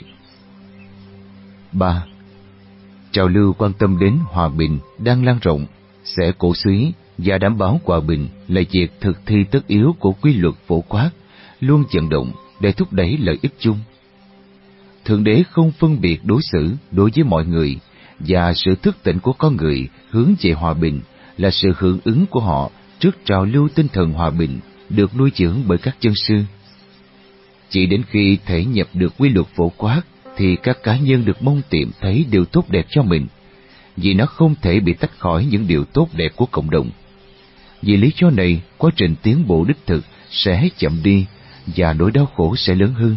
Ba, trào lưu quan tâm đến hòa bình đang lan rộng sẽ cổ suý và đảm bảo hòa bình là việc thực thi tất yếu của quy luật phổ quát, luôn vận động để thúc đẩy lợi ích chung. Thượng Đế không phân biệt đối xử đối với mọi người, và sự thức tỉnh của con người hướng về hòa bình là sự hưởng ứng của họ trước trào lưu tinh thần hòa bình được nuôi dưỡng bởi các chân sư. Chỉ đến khi thể nhập được quy luật phổ quát thì các cá nhân được mong tìm thấy điều tốt đẹp cho mình, vì nó không thể bị tách khỏi những điều tốt đẹp của cộng đồng. Vì lý do này, quá trình tiến bộ đích thực sẽ chậm đi và nỗi đau khổ sẽ lớn hơn.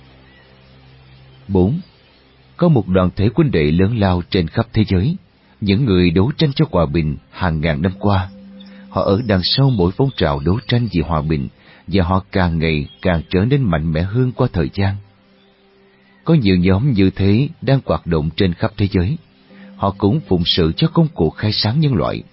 Bốn, có một đoàn thể huynh đệ lớn lao trên khắp thế giới, những người đấu tranh cho hòa bình hàng ngàn năm qua. Họ ở đằng sau mỗi phong trào đấu tranh vì hòa bình, và họ càng ngày càng trở nên mạnh mẽ hơn qua thời gian. Có nhiều nhóm như thế đang hoạt động trên khắp thế giới. Họ cũng phụng sự cho công cuộc khai sáng nhân loại.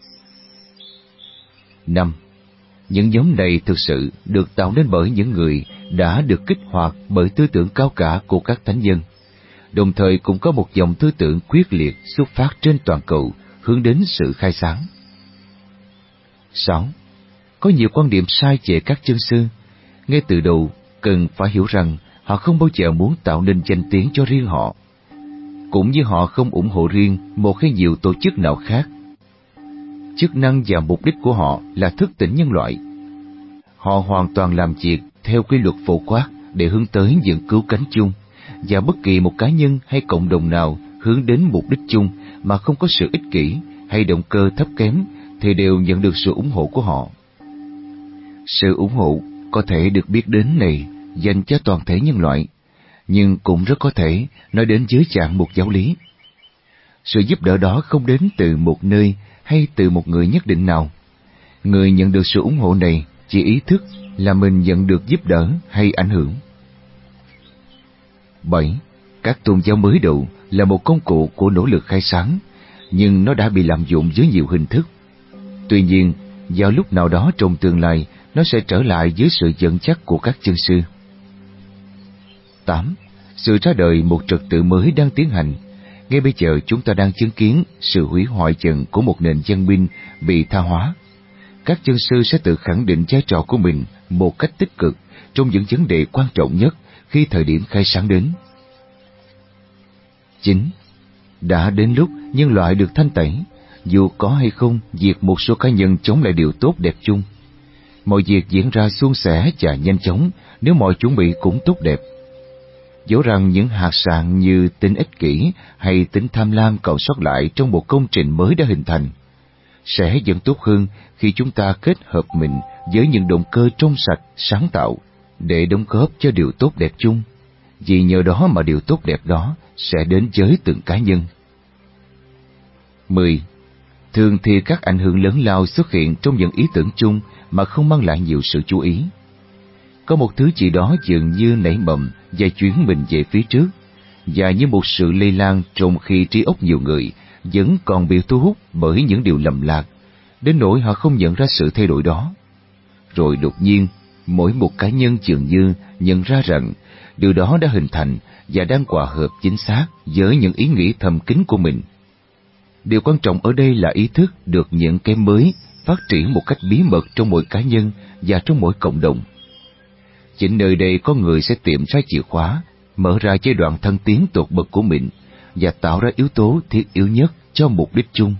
Năm, những nhóm này thực sự được tạo nên bởi những người đã được kích hoạt bởi tư tưởng cao cả của các thánh nhân, đồng thời cũng có một dòng tư tưởng quyết liệt xuất phát trên toàn cầu hướng đến sự khai sáng. Sáu, có nhiều quan điểm sai về các chân sư. Ngay từ đầu, cần phải hiểu rằng họ không bao giờ muốn tạo nên danh tiếng cho riêng họ, cũng như họ không ủng hộ riêng một hay nhiều tổ chức nào khác. Chức năng và mục đích của họ là thức tỉnh nhân loại. Họ hoàn toàn làm việc theo quy luật phổ quát để hướng tới những cứu cánh chung, và bất kỳ một cá nhân hay cộng đồng nào hướng đến mục đích chung mà không có sự ích kỷ hay động cơ thấp kém thì đều nhận được sự ủng hộ của họ. Sự ủng hộ có thể được biết đến này dành cho toàn thể nhân loại, nhưng cũng rất có thể nói đến dưới dạng một giáo lý. Sự giúp đỡ đó không đến từ một nơi hay từ một người nhất định nào. Người nhận được sự ủng hộ này chỉ ý thức là mình nhận được giúp đỡ hay ảnh hưởng. Bảy, các tôn giáo mới đầu là một công cụ của nỗ lực khai sáng, nhưng nó đã bị lạm dụng dưới nhiều hình thức. Tuy nhiên, vào lúc nào đó trong tương lai, nó sẽ trở lại dưới sự dẫn dắt của các chân sư. Tám, sự ra đời một trật tự mới đang tiến hành. Ngay bây giờ chúng ta đang chứng kiến sự hủy hoại dần của một nền văn minh bị tha hóa. Các chân sư sẽ tự khẳng định vai trò của mình một cách tích cực trong những vấn đề quan trọng nhất khi thời điểm khai sáng đến. Chín, đã đến lúc nhân loại được thanh tẩy, dù có hay không việc một số cá nhân chống lại điều tốt đẹp chung. Mọi việc diễn ra suôn sẻ và nhanh chóng nếu mọi chuẩn bị cũng tốt đẹp. Dẫu rằng những hạt sạn như tính ích kỷ hay tính tham lam còn sót lại trong một công trình mới đã hình thành, sẽ vẫn tốt hơn khi chúng ta kết hợp mình với những động cơ trong sạch, sáng tạo để đóng góp cho điều tốt đẹp chung, vì nhờ đó mà điều tốt đẹp đó sẽ đến với từng cá nhân. Mười, Thường thì các ảnh hưởng lớn lao xuất hiện trong những ý tưởng chung mà không mang lại nhiều sự chú ý. Có một thứ gì đó dường như nảy mầm và chuyển mình về phía trước, và như một sự lây lan trong khi trí óc nhiều người vẫn còn bị thu hút bởi những điều lầm lạc, đến nỗi họ không nhận ra sự thay đổi đó. Rồi đột nhiên, mỗi một cá nhân dường như nhận ra rằng điều đó đã hình thành và đang hòa hợp chính xác với những ý nghĩ thầm kín của mình. Điều quan trọng ở đây là ý thức được những cái mới phát triển một cách bí mật trong mỗi cá nhân và trong mỗi cộng đồng. Chính nơi đây có người sẽ tìm ra chìa khóa, mở ra giai đoạn thăng tiến tột bậc của mình và tạo ra yếu tố thiết yếu nhất cho mục đích chung.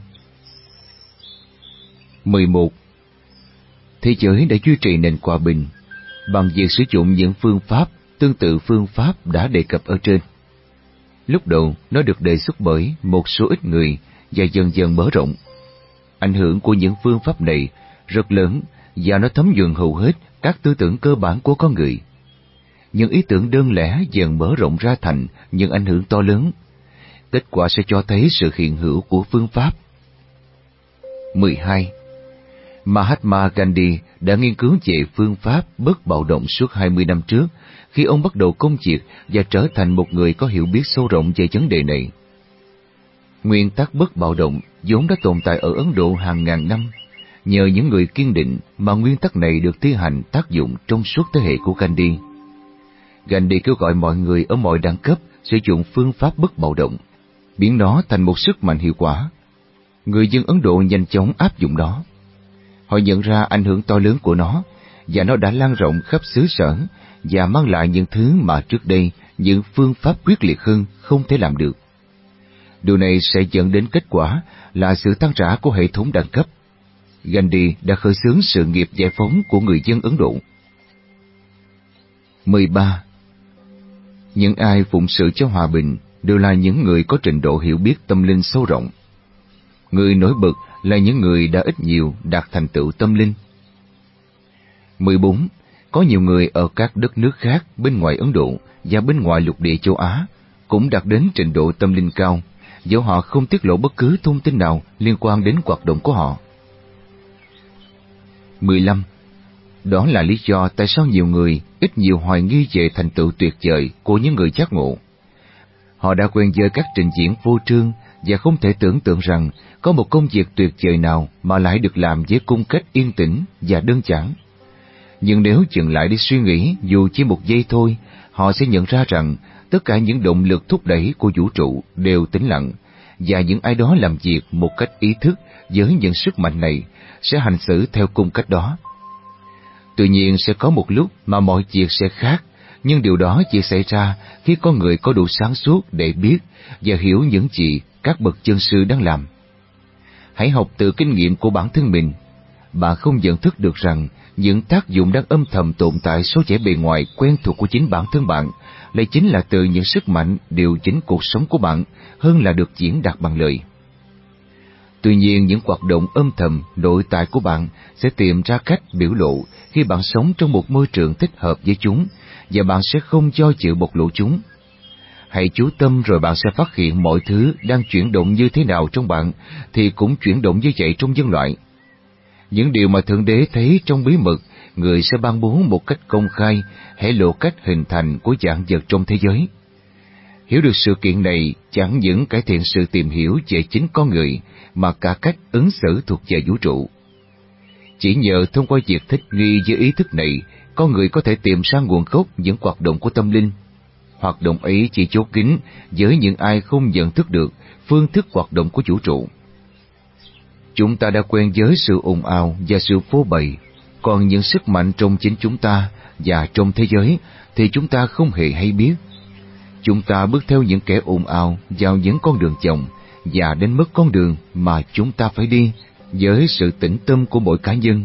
mười một. Thế giới đã duy trì nền hòa bình bằng việc sử dụng những phương pháp tương tự phương pháp đã đề cập ở trên. Lúc đầu, nó được đề xuất bởi một số ít người và dần dần mở rộng. Ảnh hưởng của những phương pháp này rất lớn và nó thấm nhuần hầu hết các tư tưởng cơ bản của con người. Những ý tưởng đơn lẻ dần mở rộng ra thành những ảnh hưởng to lớn. Kết quả sẽ cho thấy sự hiện hữu của phương pháp. mười hai. Mahatma Gandhi đã nghiên cứu về phương pháp bất bạo động suốt hai mươi năm trước khi ông bắt đầu công việc và trở thành một người có hiểu biết sâu rộng về vấn đề này. Nguyên tắc bất bạo động vốn đã tồn tại ở Ấn Độ hàng ngàn năm. Nhờ những người kiên định mà nguyên tắc này được thi hành tác dụng trong suốt thế hệ của Gandhi. Gandhi kêu gọi mọi người ở mọi đẳng cấp sử dụng phương pháp bất bạo động, biến nó thành một sức mạnh hiệu quả. Người dân Ấn Độ nhanh chóng áp dụng nó. Họ nhận ra ảnh hưởng to lớn của nó, và nó đã lan rộng khắp xứ sở và mang lại những thứ mà trước đây những phương pháp quyết liệt hơn không thể làm được. Điều này sẽ dẫn đến kết quả là sự tan rã của hệ thống đẳng cấp. Gandhi đã khởi xướng sự nghiệp giải phóng của người dân Ấn Độ. mười ba. Những ai phụng sự cho hòa bình đều là những người có trình độ hiểu biết tâm linh sâu rộng. Người nổi bật là những người đã ít nhiều đạt thành tựu tâm linh. mười bốn. Có nhiều người ở các đất nước khác bên ngoài Ấn Độ và bên ngoài lục địa châu Á cũng đạt đến trình độ tâm linh cao, dẫu họ không tiết lộ bất cứ thông tin nào liên quan đến hoạt động của họ. mười lăm. Đó là lý do tại sao nhiều người ít nhiều hoài nghi về thành tựu tuyệt vời của những người giác ngộ. Họ đã quen với các trình diễn vô trương và không thể tưởng tượng rằng có một công việc tuyệt vời nào mà lại được làm với cung cách yên tĩnh và đơn giản. Nhưng nếu dừng lại để suy nghĩ dù chỉ một giây thôi, họ sẽ nhận ra rằng tất cả những động lực thúc đẩy của vũ trụ đều tĩnh lặng, và những ai đó làm việc một cách ý thức với những sức mạnh này sẽ hành xử theo cung cách đó. Tuy nhiên sẽ có một lúc mà mọi việc sẽ khác, nhưng điều đó chỉ xảy ra khi con người có đủ sáng suốt để biết và hiểu những gì các bậc chân sư đang làm. Hãy học từ kinh nghiệm của bản thân mình. Bạn không nhận thức được rằng những tác dụng đang âm thầm tồn tại số vẻ bề ngoài quen thuộc của chính bản thân bạn lại chính là từ những sức mạnh điều chỉnh cuộc sống của bạn hơn là được diễn đạt bằng lời. Tuy nhiên, những hoạt động âm thầm nội tại của bạn sẽ tìm ra cách biểu lộ khi bạn sống trong một môi trường thích hợp với chúng, và bạn sẽ không do dự bộc lộ chúng. Hãy chú tâm rồi bạn sẽ phát hiện mọi thứ đang chuyển động như thế nào trong bạn thì cũng chuyển động như vậy trong nhân loại. Những điều mà Thượng Đế thấy trong bí mật, người sẽ ban bố một cách công khai, hé lộ cách hình thành của dạng vật trong thế giới. Hiểu được sự kiện này chẳng những cải thiện sự tìm hiểu về chính con người, mà cả cách ứng xử thuộc về vũ trụ. Chỉ nhờ thông qua việc thích nghi với ý thức này, con người có thể tìm ra nguồn gốc những hoạt động của tâm linh. Hoạt động ấy chỉ chốt kín với những ai không nhận thức được phương thức hoạt động của vũ trụ. Chúng ta đã quen với sự ồn ào và sự phô bày, còn những sức mạnh trong chính chúng ta và trong thế giới thì chúng ta không hề hay biết. Chúng ta bước theo những kẻ ồn ào vào những con đường chồng và đến mất con đường mà chúng ta phải đi với sự tĩnh tâm của mỗi cá nhân.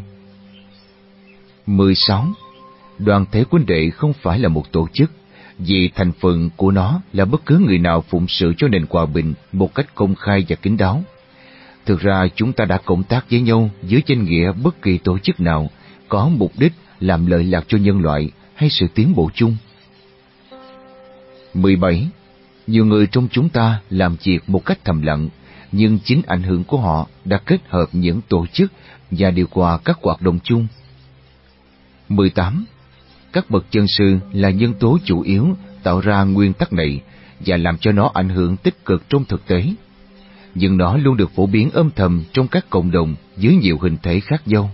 mười sáu. Đoàn thể huynh đệ không phải là một tổ chức, vì thành phần của nó là bất cứ người nào phụng sự cho nền hòa bình một cách công khai và kín đáo. Thực ra chúng ta đã cộng tác với nhau dưới danh nghĩa bất kỳ tổ chức nào có mục đích làm lợi lạc cho nhân loại hay sự tiến bộ chung. mười bảy. Nhiều người trong chúng ta làm việc một cách thầm lặng, nhưng chính ảnh hưởng của họ đã kết hợp những tổ chức và điều hòa các hoạt động chung. mười tám. Các bậc chân sư là nhân tố chủ yếu tạo ra nguyên tắc này và làm cho nó ảnh hưởng tích cực trong thực tế. Nhưng nó luôn được phổ biến âm thầm trong các cộng đồng dưới nhiều hình thể khác nhau.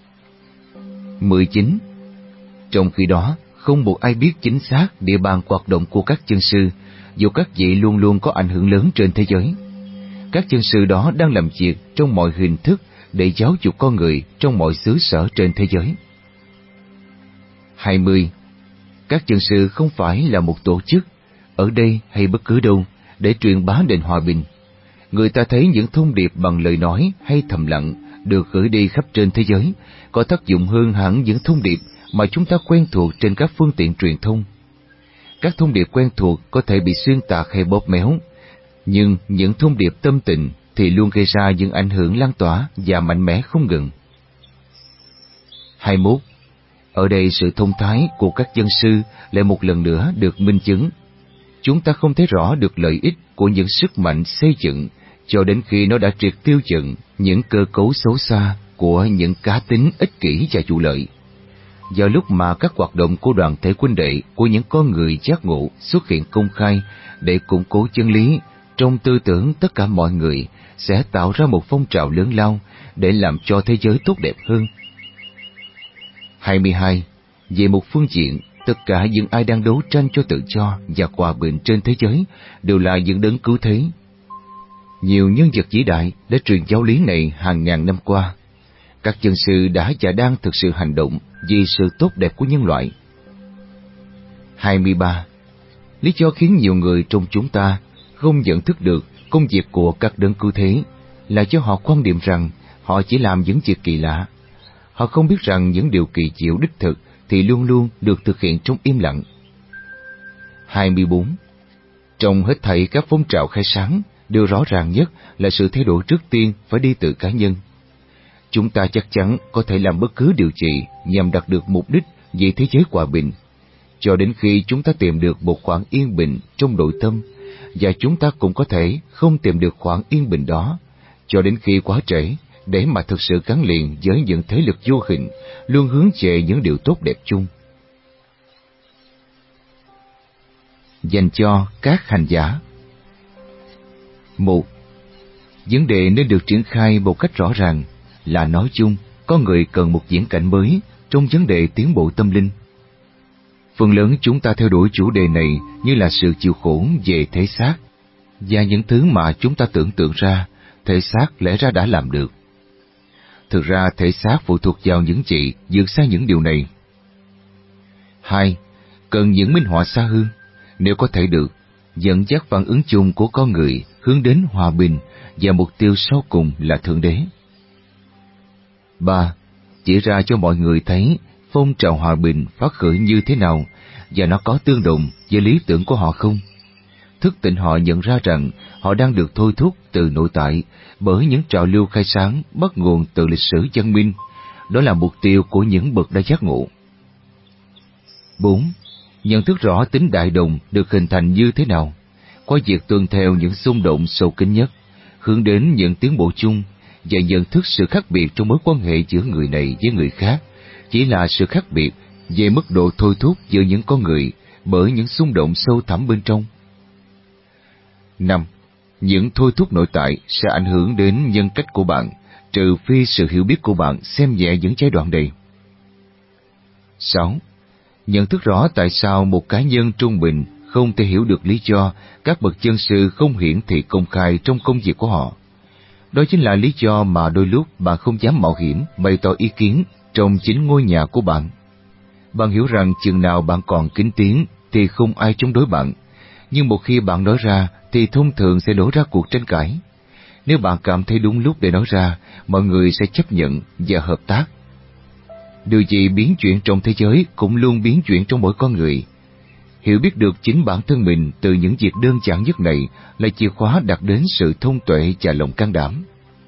mười chín. Trong khi đó, không một ai biết chính xác địa bàn hoạt động của các chân sư, dù các vị luôn luôn có ảnh hưởng lớn trên thế giới. Các chân sư đó đang làm việc trong mọi hình thức để giáo dục con người trong mọi xứ sở trên thế giới. hai mươi. Các chân sư không phải là một tổ chức, ở đây hay bất cứ đâu, để truyền bá nền hòa bình. Người ta thấy những thông điệp bằng lời nói hay thầm lặng được gửi đi khắp trên thế giới, có tác dụng hơn hẳn những thông điệp mà chúng ta quen thuộc trên các phương tiện truyền thông. Các thông điệp quen thuộc có thể bị xuyên tạc hay bóp méo, nhưng những thông điệp tâm tình thì luôn gây ra những ảnh hưởng lan tỏa và mạnh mẽ không ngừng. hai mươi mốt. Ở đây sự thông thái của các chân sư lại một lần nữa được minh chứng. Chúng ta không thấy rõ được lợi ích của những sức mạnh xây dựng cho đến khi nó đã triệt tiêu dần những cơ cấu xấu xa của những cá tính ích kỷ và vụ lợi. Vào lúc mà các hoạt động của đoàn thể huynh đệ của những con người giác ngộ xuất hiện công khai để củng cố chân lý trong tư tưởng tất cả mọi người, sẽ tạo ra một phong trào lớn lao để làm cho thế giới tốt đẹp hơn. hai mươi hai. Về một phương diện, tất cả những ai đang đấu tranh cho tự do và hòa bình trên thế giới đều là những đấng cứu thế. Nhiều nhân vật vĩ đại đã truyền giáo lý này hàng ngàn năm qua. Các chân sư đã và đang thực sự hành động vì sự tốt đẹp của nhân loại. hai mươi ba. Lý do khiến nhiều người trong chúng ta không nhận thức được công việc của các đấng cứu thế là do họ quan niệm rằng họ chỉ làm những việc kỳ lạ. Họ không biết rằng những điều kỳ diệu đích thực thì luôn luôn được thực hiện trong im lặng. hai mươi bốn. Trong hết thảy các phong trào khai sáng, điều rõ ràng nhất là sự thay đổi trước tiên phải đi từ cá nhân. Chúng ta chắc chắn có thể làm bất cứ điều gì nhằm đạt được mục đích về thế giới hòa bình, cho đến khi chúng ta tìm được một khoảng yên bình trong nội tâm, và chúng ta cũng có thể không tìm được khoảng yên bình đó, cho đến khi quá trễ, để mà thực sự gắn liền với những thế lực vô hình, luôn hướng về những điều tốt đẹp chung. Dành cho các hành giả. Một. Vấn đề nên được triển khai một cách rõ ràng là nói chung, con người cần một diễn cảnh mới trong vấn đề tiến bộ tâm linh. Phần lớn chúng ta theo đuổi chủ đề này như là sự chịu khổ về thể xác, và những thứ mà chúng ta tưởng tượng ra, thể xác lẽ ra đã làm được. Thực ra thể xác phụ thuộc vào những gì vượt xa những điều này. Hai. Cần những minh họa xa hơn, nếu có thể được, dẫn dắt phản ứng chung của con người hướng đến hòa bình và mục tiêu sau cùng là Thượng Đế. Ba. Chỉ ra cho mọi người thấy phong trào hòa bình phát khởi như thế nào và nó có tương đồng với lý tưởng của họ không. Thức tỉnh họ nhận ra rằng họ đang được thôi thúc từ nội tại bởi những trào lưu khai sáng bắt nguồn từ lịch sử văn minh. Đó là mục tiêu của những bậc đã giác ngộ. Bốn. Nhận thức rõ tính đại đồng được hình thành như thế nào, qua việc tuân theo những xung động sâu kín nhất, hướng đến những tiến bộ chung, và nhận thức sự khác biệt trong mối quan hệ giữa người này với người khác chỉ là sự khác biệt về mức độ thôi thúc giữa những con người bởi những xung động sâu thẳm bên trong. Năm. Những thôi thúc nội tại sẽ ảnh hưởng đến nhân cách của bạn, trừ phi sự hiểu biết của bạn xem nhẹ những giai đoạn này. Sáu. Nhận thức rõ tại sao một cá nhân trung bình không thể hiểu được lý do các bậc chân sư không hiển thị công khai trong công việc của họ. Đó chính là lý do mà đôi lúc bạn không dám mạo hiểm bày tỏ ý kiến trong chính ngôi nhà của bạn. Bạn hiểu rằng chừng nào bạn còn kín tiếng thì không ai chống đối bạn, nhưng một khi bạn nói ra thì thông thường sẽ nổ ra cuộc tranh cãi. Nếu bạn cảm thấy đúng lúc để nói ra, mọi người sẽ chấp nhận và hợp tác. Điều gì biến chuyển trong thế giới cũng luôn biến chuyển trong mỗi con người. Hiểu biết được chính bản thân mình từ những việc đơn giản nhất này là chìa khóa đạt đến sự thông tuệ và lòng can đảm.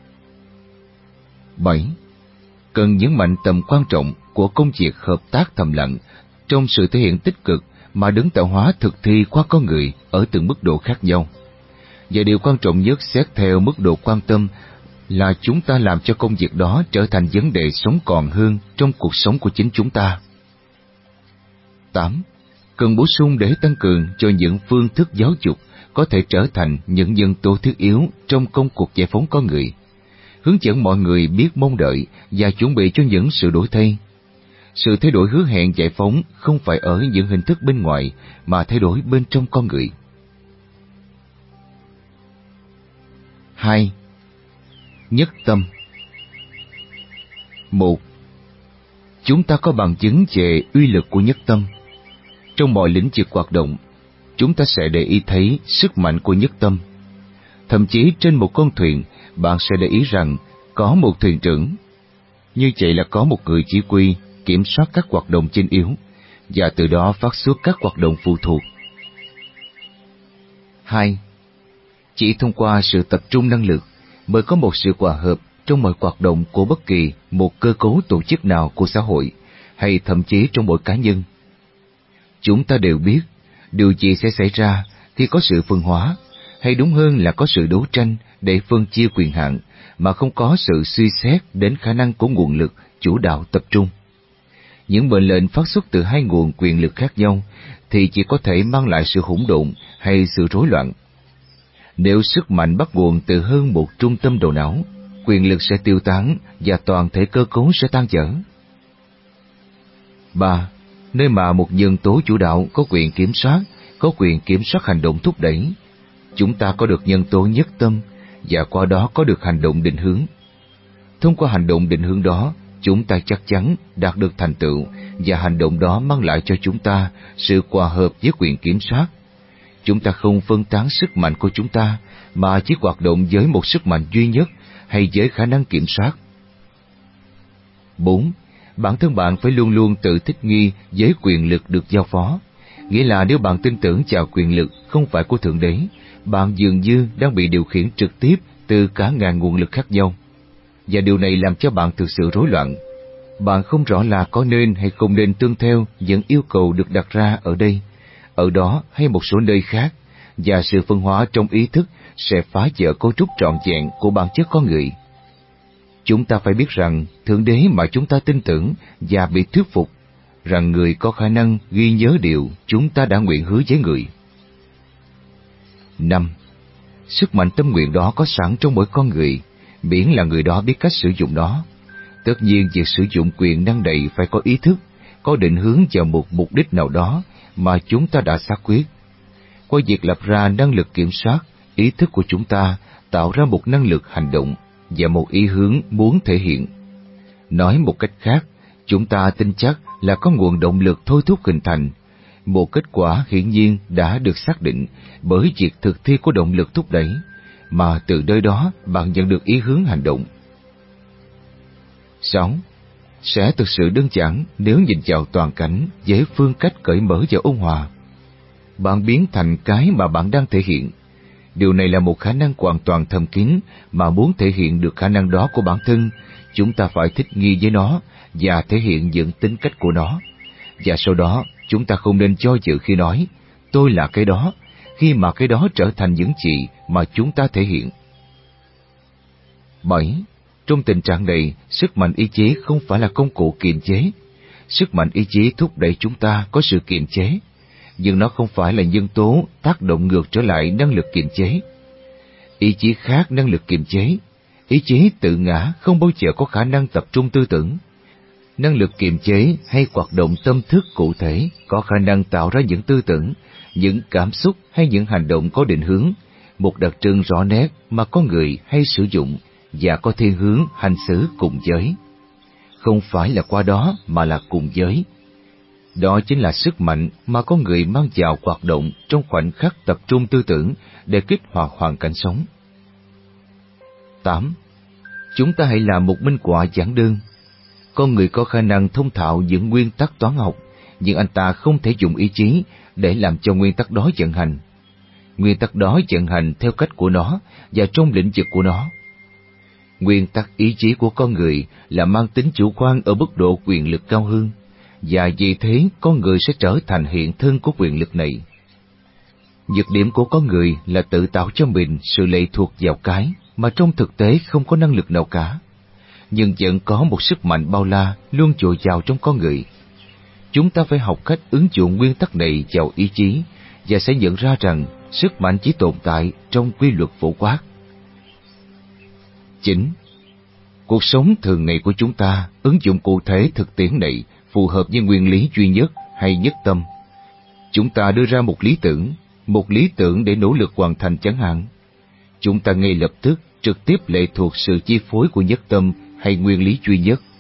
Bảy. Cần nhấn mạnh tầm quan trọng của công việc hợp tác thầm lặng trong sự thể hiện tích cực mà đấng tạo hóa thực thi qua con người ở từng mức độ khác nhau. Và điều quan trọng nhất xét theo mức độ quan tâm là chúng ta làm cho công việc đó trở thành vấn đề sống còn hơn trong cuộc sống của chính chúng ta. tám. Cần bổ sung để tăng cường cho những phương thức giáo dục có thể trở thành những nhân tố thiết yếu trong công cuộc giải phóng con người. Hướng dẫn mọi người biết mong đợi và chuẩn bị cho những sự đổi thay. Sự thay đổi hứa hẹn giải phóng không phải ở những hình thức bên ngoài mà thay đổi bên trong con người. hai. Nhất tâm. một. Chúng ta có bằng chứng về uy lực của nhất tâm. Trong mọi lĩnh vực hoạt động, chúng ta sẽ để ý thấy sức mạnh của nhất tâm. Thậm chí trên một con thuyền, bạn sẽ để ý rằng có một thuyền trưởng. Như vậy là có một người chỉ huy, kiểm soát các hoạt động chính yếu, và từ đó phát xuất các hoạt động phụ thuộc. hai. Chỉ thông qua sự tập trung năng lực mới có một sự hòa hợp trong mọi hoạt động của bất kỳ một cơ cấu tổ chức nào của xã hội, hay thậm chí trong mỗi cá nhân. Chúng ta đều biết điều gì sẽ xảy ra khi có sự phân hóa, hay đúng hơn là có sự đấu tranh để phân chia quyền hạn mà không có sự suy xét đến khả năng của nguồn lực chủ đạo tập trung. Những mệnh lệnh phát xuất từ hai nguồn quyền lực khác nhau thì chỉ có thể mang lại sự hỗn độn hay sự rối loạn. Nếu sức mạnh bắt nguồn từ hơn một trung tâm đầu não, quyền lực sẽ tiêu tán và toàn thể cơ cấu sẽ tan vỡ. ba. Nơi mà một nhân tố chủ đạo có quyền kiểm soát, có quyền kiểm soát hành động thúc đẩy, chúng ta có được nhân tố nhất tâm và qua đó có được hành động định hướng. Thông qua hành động định hướng đó, chúng ta chắc chắn đạt được thành tựu và hành động đó mang lại cho chúng ta sự hòa hợp với quyền kiểm soát. Chúng ta không phân tán sức mạnh của chúng ta mà chỉ hoạt động với một sức mạnh duy nhất hay với khả năng kiểm soát. bốn. Bản thân bạn phải luôn luôn tự thích nghi với quyền lực được giao phó. Nghĩa là nếu bạn tin tưởng vào quyền lực không phải của Thượng Đế, bạn dường như đang bị điều khiển trực tiếp từ cả ngàn nguồn lực khác nhau. Và điều này làm cho bạn thực sự rối loạn. Bạn không rõ là có nên hay không nên tuân theo những yêu cầu được đặt ra ở đây, ở đó hay một số nơi khác, và sự phân hóa trong ý thức sẽ phá vỡ cấu trúc trọn vẹn của bản chất con người. Chúng ta phải biết rằng Thượng Đế mà chúng ta tin tưởng và bị thuyết phục, rằng người có khả năng ghi nhớ điều chúng ta đã nguyện hứa với người. năm. Sức mạnh tâm nguyện đó có sẵn trong mỗi con người, miễn là người đó biết cách sử dụng nó. Tất nhiên, việc sử dụng quyền năng này phải có ý thức, có định hướng vào một mục đích nào đó mà chúng ta đã xác quyết. Qua việc lập ra năng lực kiểm soát, ý thức của chúng ta tạo ra một năng lực hành động và một ý hướng muốn thể hiện. Nói một cách khác, chúng ta tin chắc là có nguồn động lực thôi thúc hình thành. Một kết quả hiển nhiên đã được xác định bởi việc thực thi của động lực thúc đẩy, mà từ nơi đó bạn nhận được ý hướng hành động. sáu. Sẽ thực sự đơn giản nếu nhìn vào toàn cảnh với phương cách cởi mở và ôn hòa. Bạn biến thành cái mà bạn đang thể hiện. Điều này là một khả năng hoàn toàn thầm kín, mà muốn thể hiện được khả năng đó của bản thân, chúng ta phải thích nghi với nó và thể hiện những tính cách của nó. Và sau đó, chúng ta không nên do dự khi nói, tôi là cái đó, khi mà cái đó trở thành những gì mà chúng ta thể hiện. bảy. Trong tình trạng này, sức mạnh ý chí không phải là công cụ kiềm chế. Sức mạnh ý chí thúc đẩy chúng ta có sự kiềm chế, nhưng nó không phải là nhân tố tác động ngược trở lại năng lực kiềm chế. Ý chí khác năng lực kiềm chế. Ý chí tự ngã không bao giờ có khả năng tập trung tư tưởng. Năng lực kiềm chế hay hoạt động tâm thức cụ thể có khả năng tạo ra những tư tưởng, những cảm xúc hay những hành động có định hướng, một đặc trưng rõ nét mà con người hay sử dụng và có thiên hướng hành xử cùng giới. Không phải là qua đó mà là cùng giới. Đó chính là sức mạnh mà con người mang vào hoạt động trong khoảnh khắc tập trung tư tưởng để kích hoạt hoàn cảnh sống. tám. Chúng ta hãy làm một minh họa giản đơn. Con người có khả năng thông thạo những nguyên tắc toán học, nhưng anh ta không thể dùng ý chí để làm cho nguyên tắc đó vận hành. Nguyên tắc đó vận hành theo cách của nó và trong lĩnh vực của nó. Nguyên tắc ý chí của con người là mang tính chủ quan ở mức độ quyền lực cao hơn, và vì thế con người sẽ trở thành hiện thân của quyền lực này. Nhược điểm của con người là tự tạo cho mình sự lệ thuộc vào cái mà trong thực tế không có năng lực nào cả, nhưng vẫn có một sức mạnh bao la luôn dồi dào trong con người. Chúng ta phải học cách ứng dụng nguyên tắc này vào ý chí và sẽ nhận ra rằng sức mạnh chỉ tồn tại trong quy luật phổ quát. Chín. Cuộc sống thường ngày của chúng ta ứng dụng cụ thể thực tiễn này phù hợp với nguyên lý duy nhất hay nhất tâm. Chúng ta đưa ra một lý tưởng, một lý tưởng để nỗ lực hoàn thành chẳng hạn. Chúng ta ngay lập tức trực tiếp lệ thuộc sự chi phối của nhất tâm hay nguyên lý duy nhất.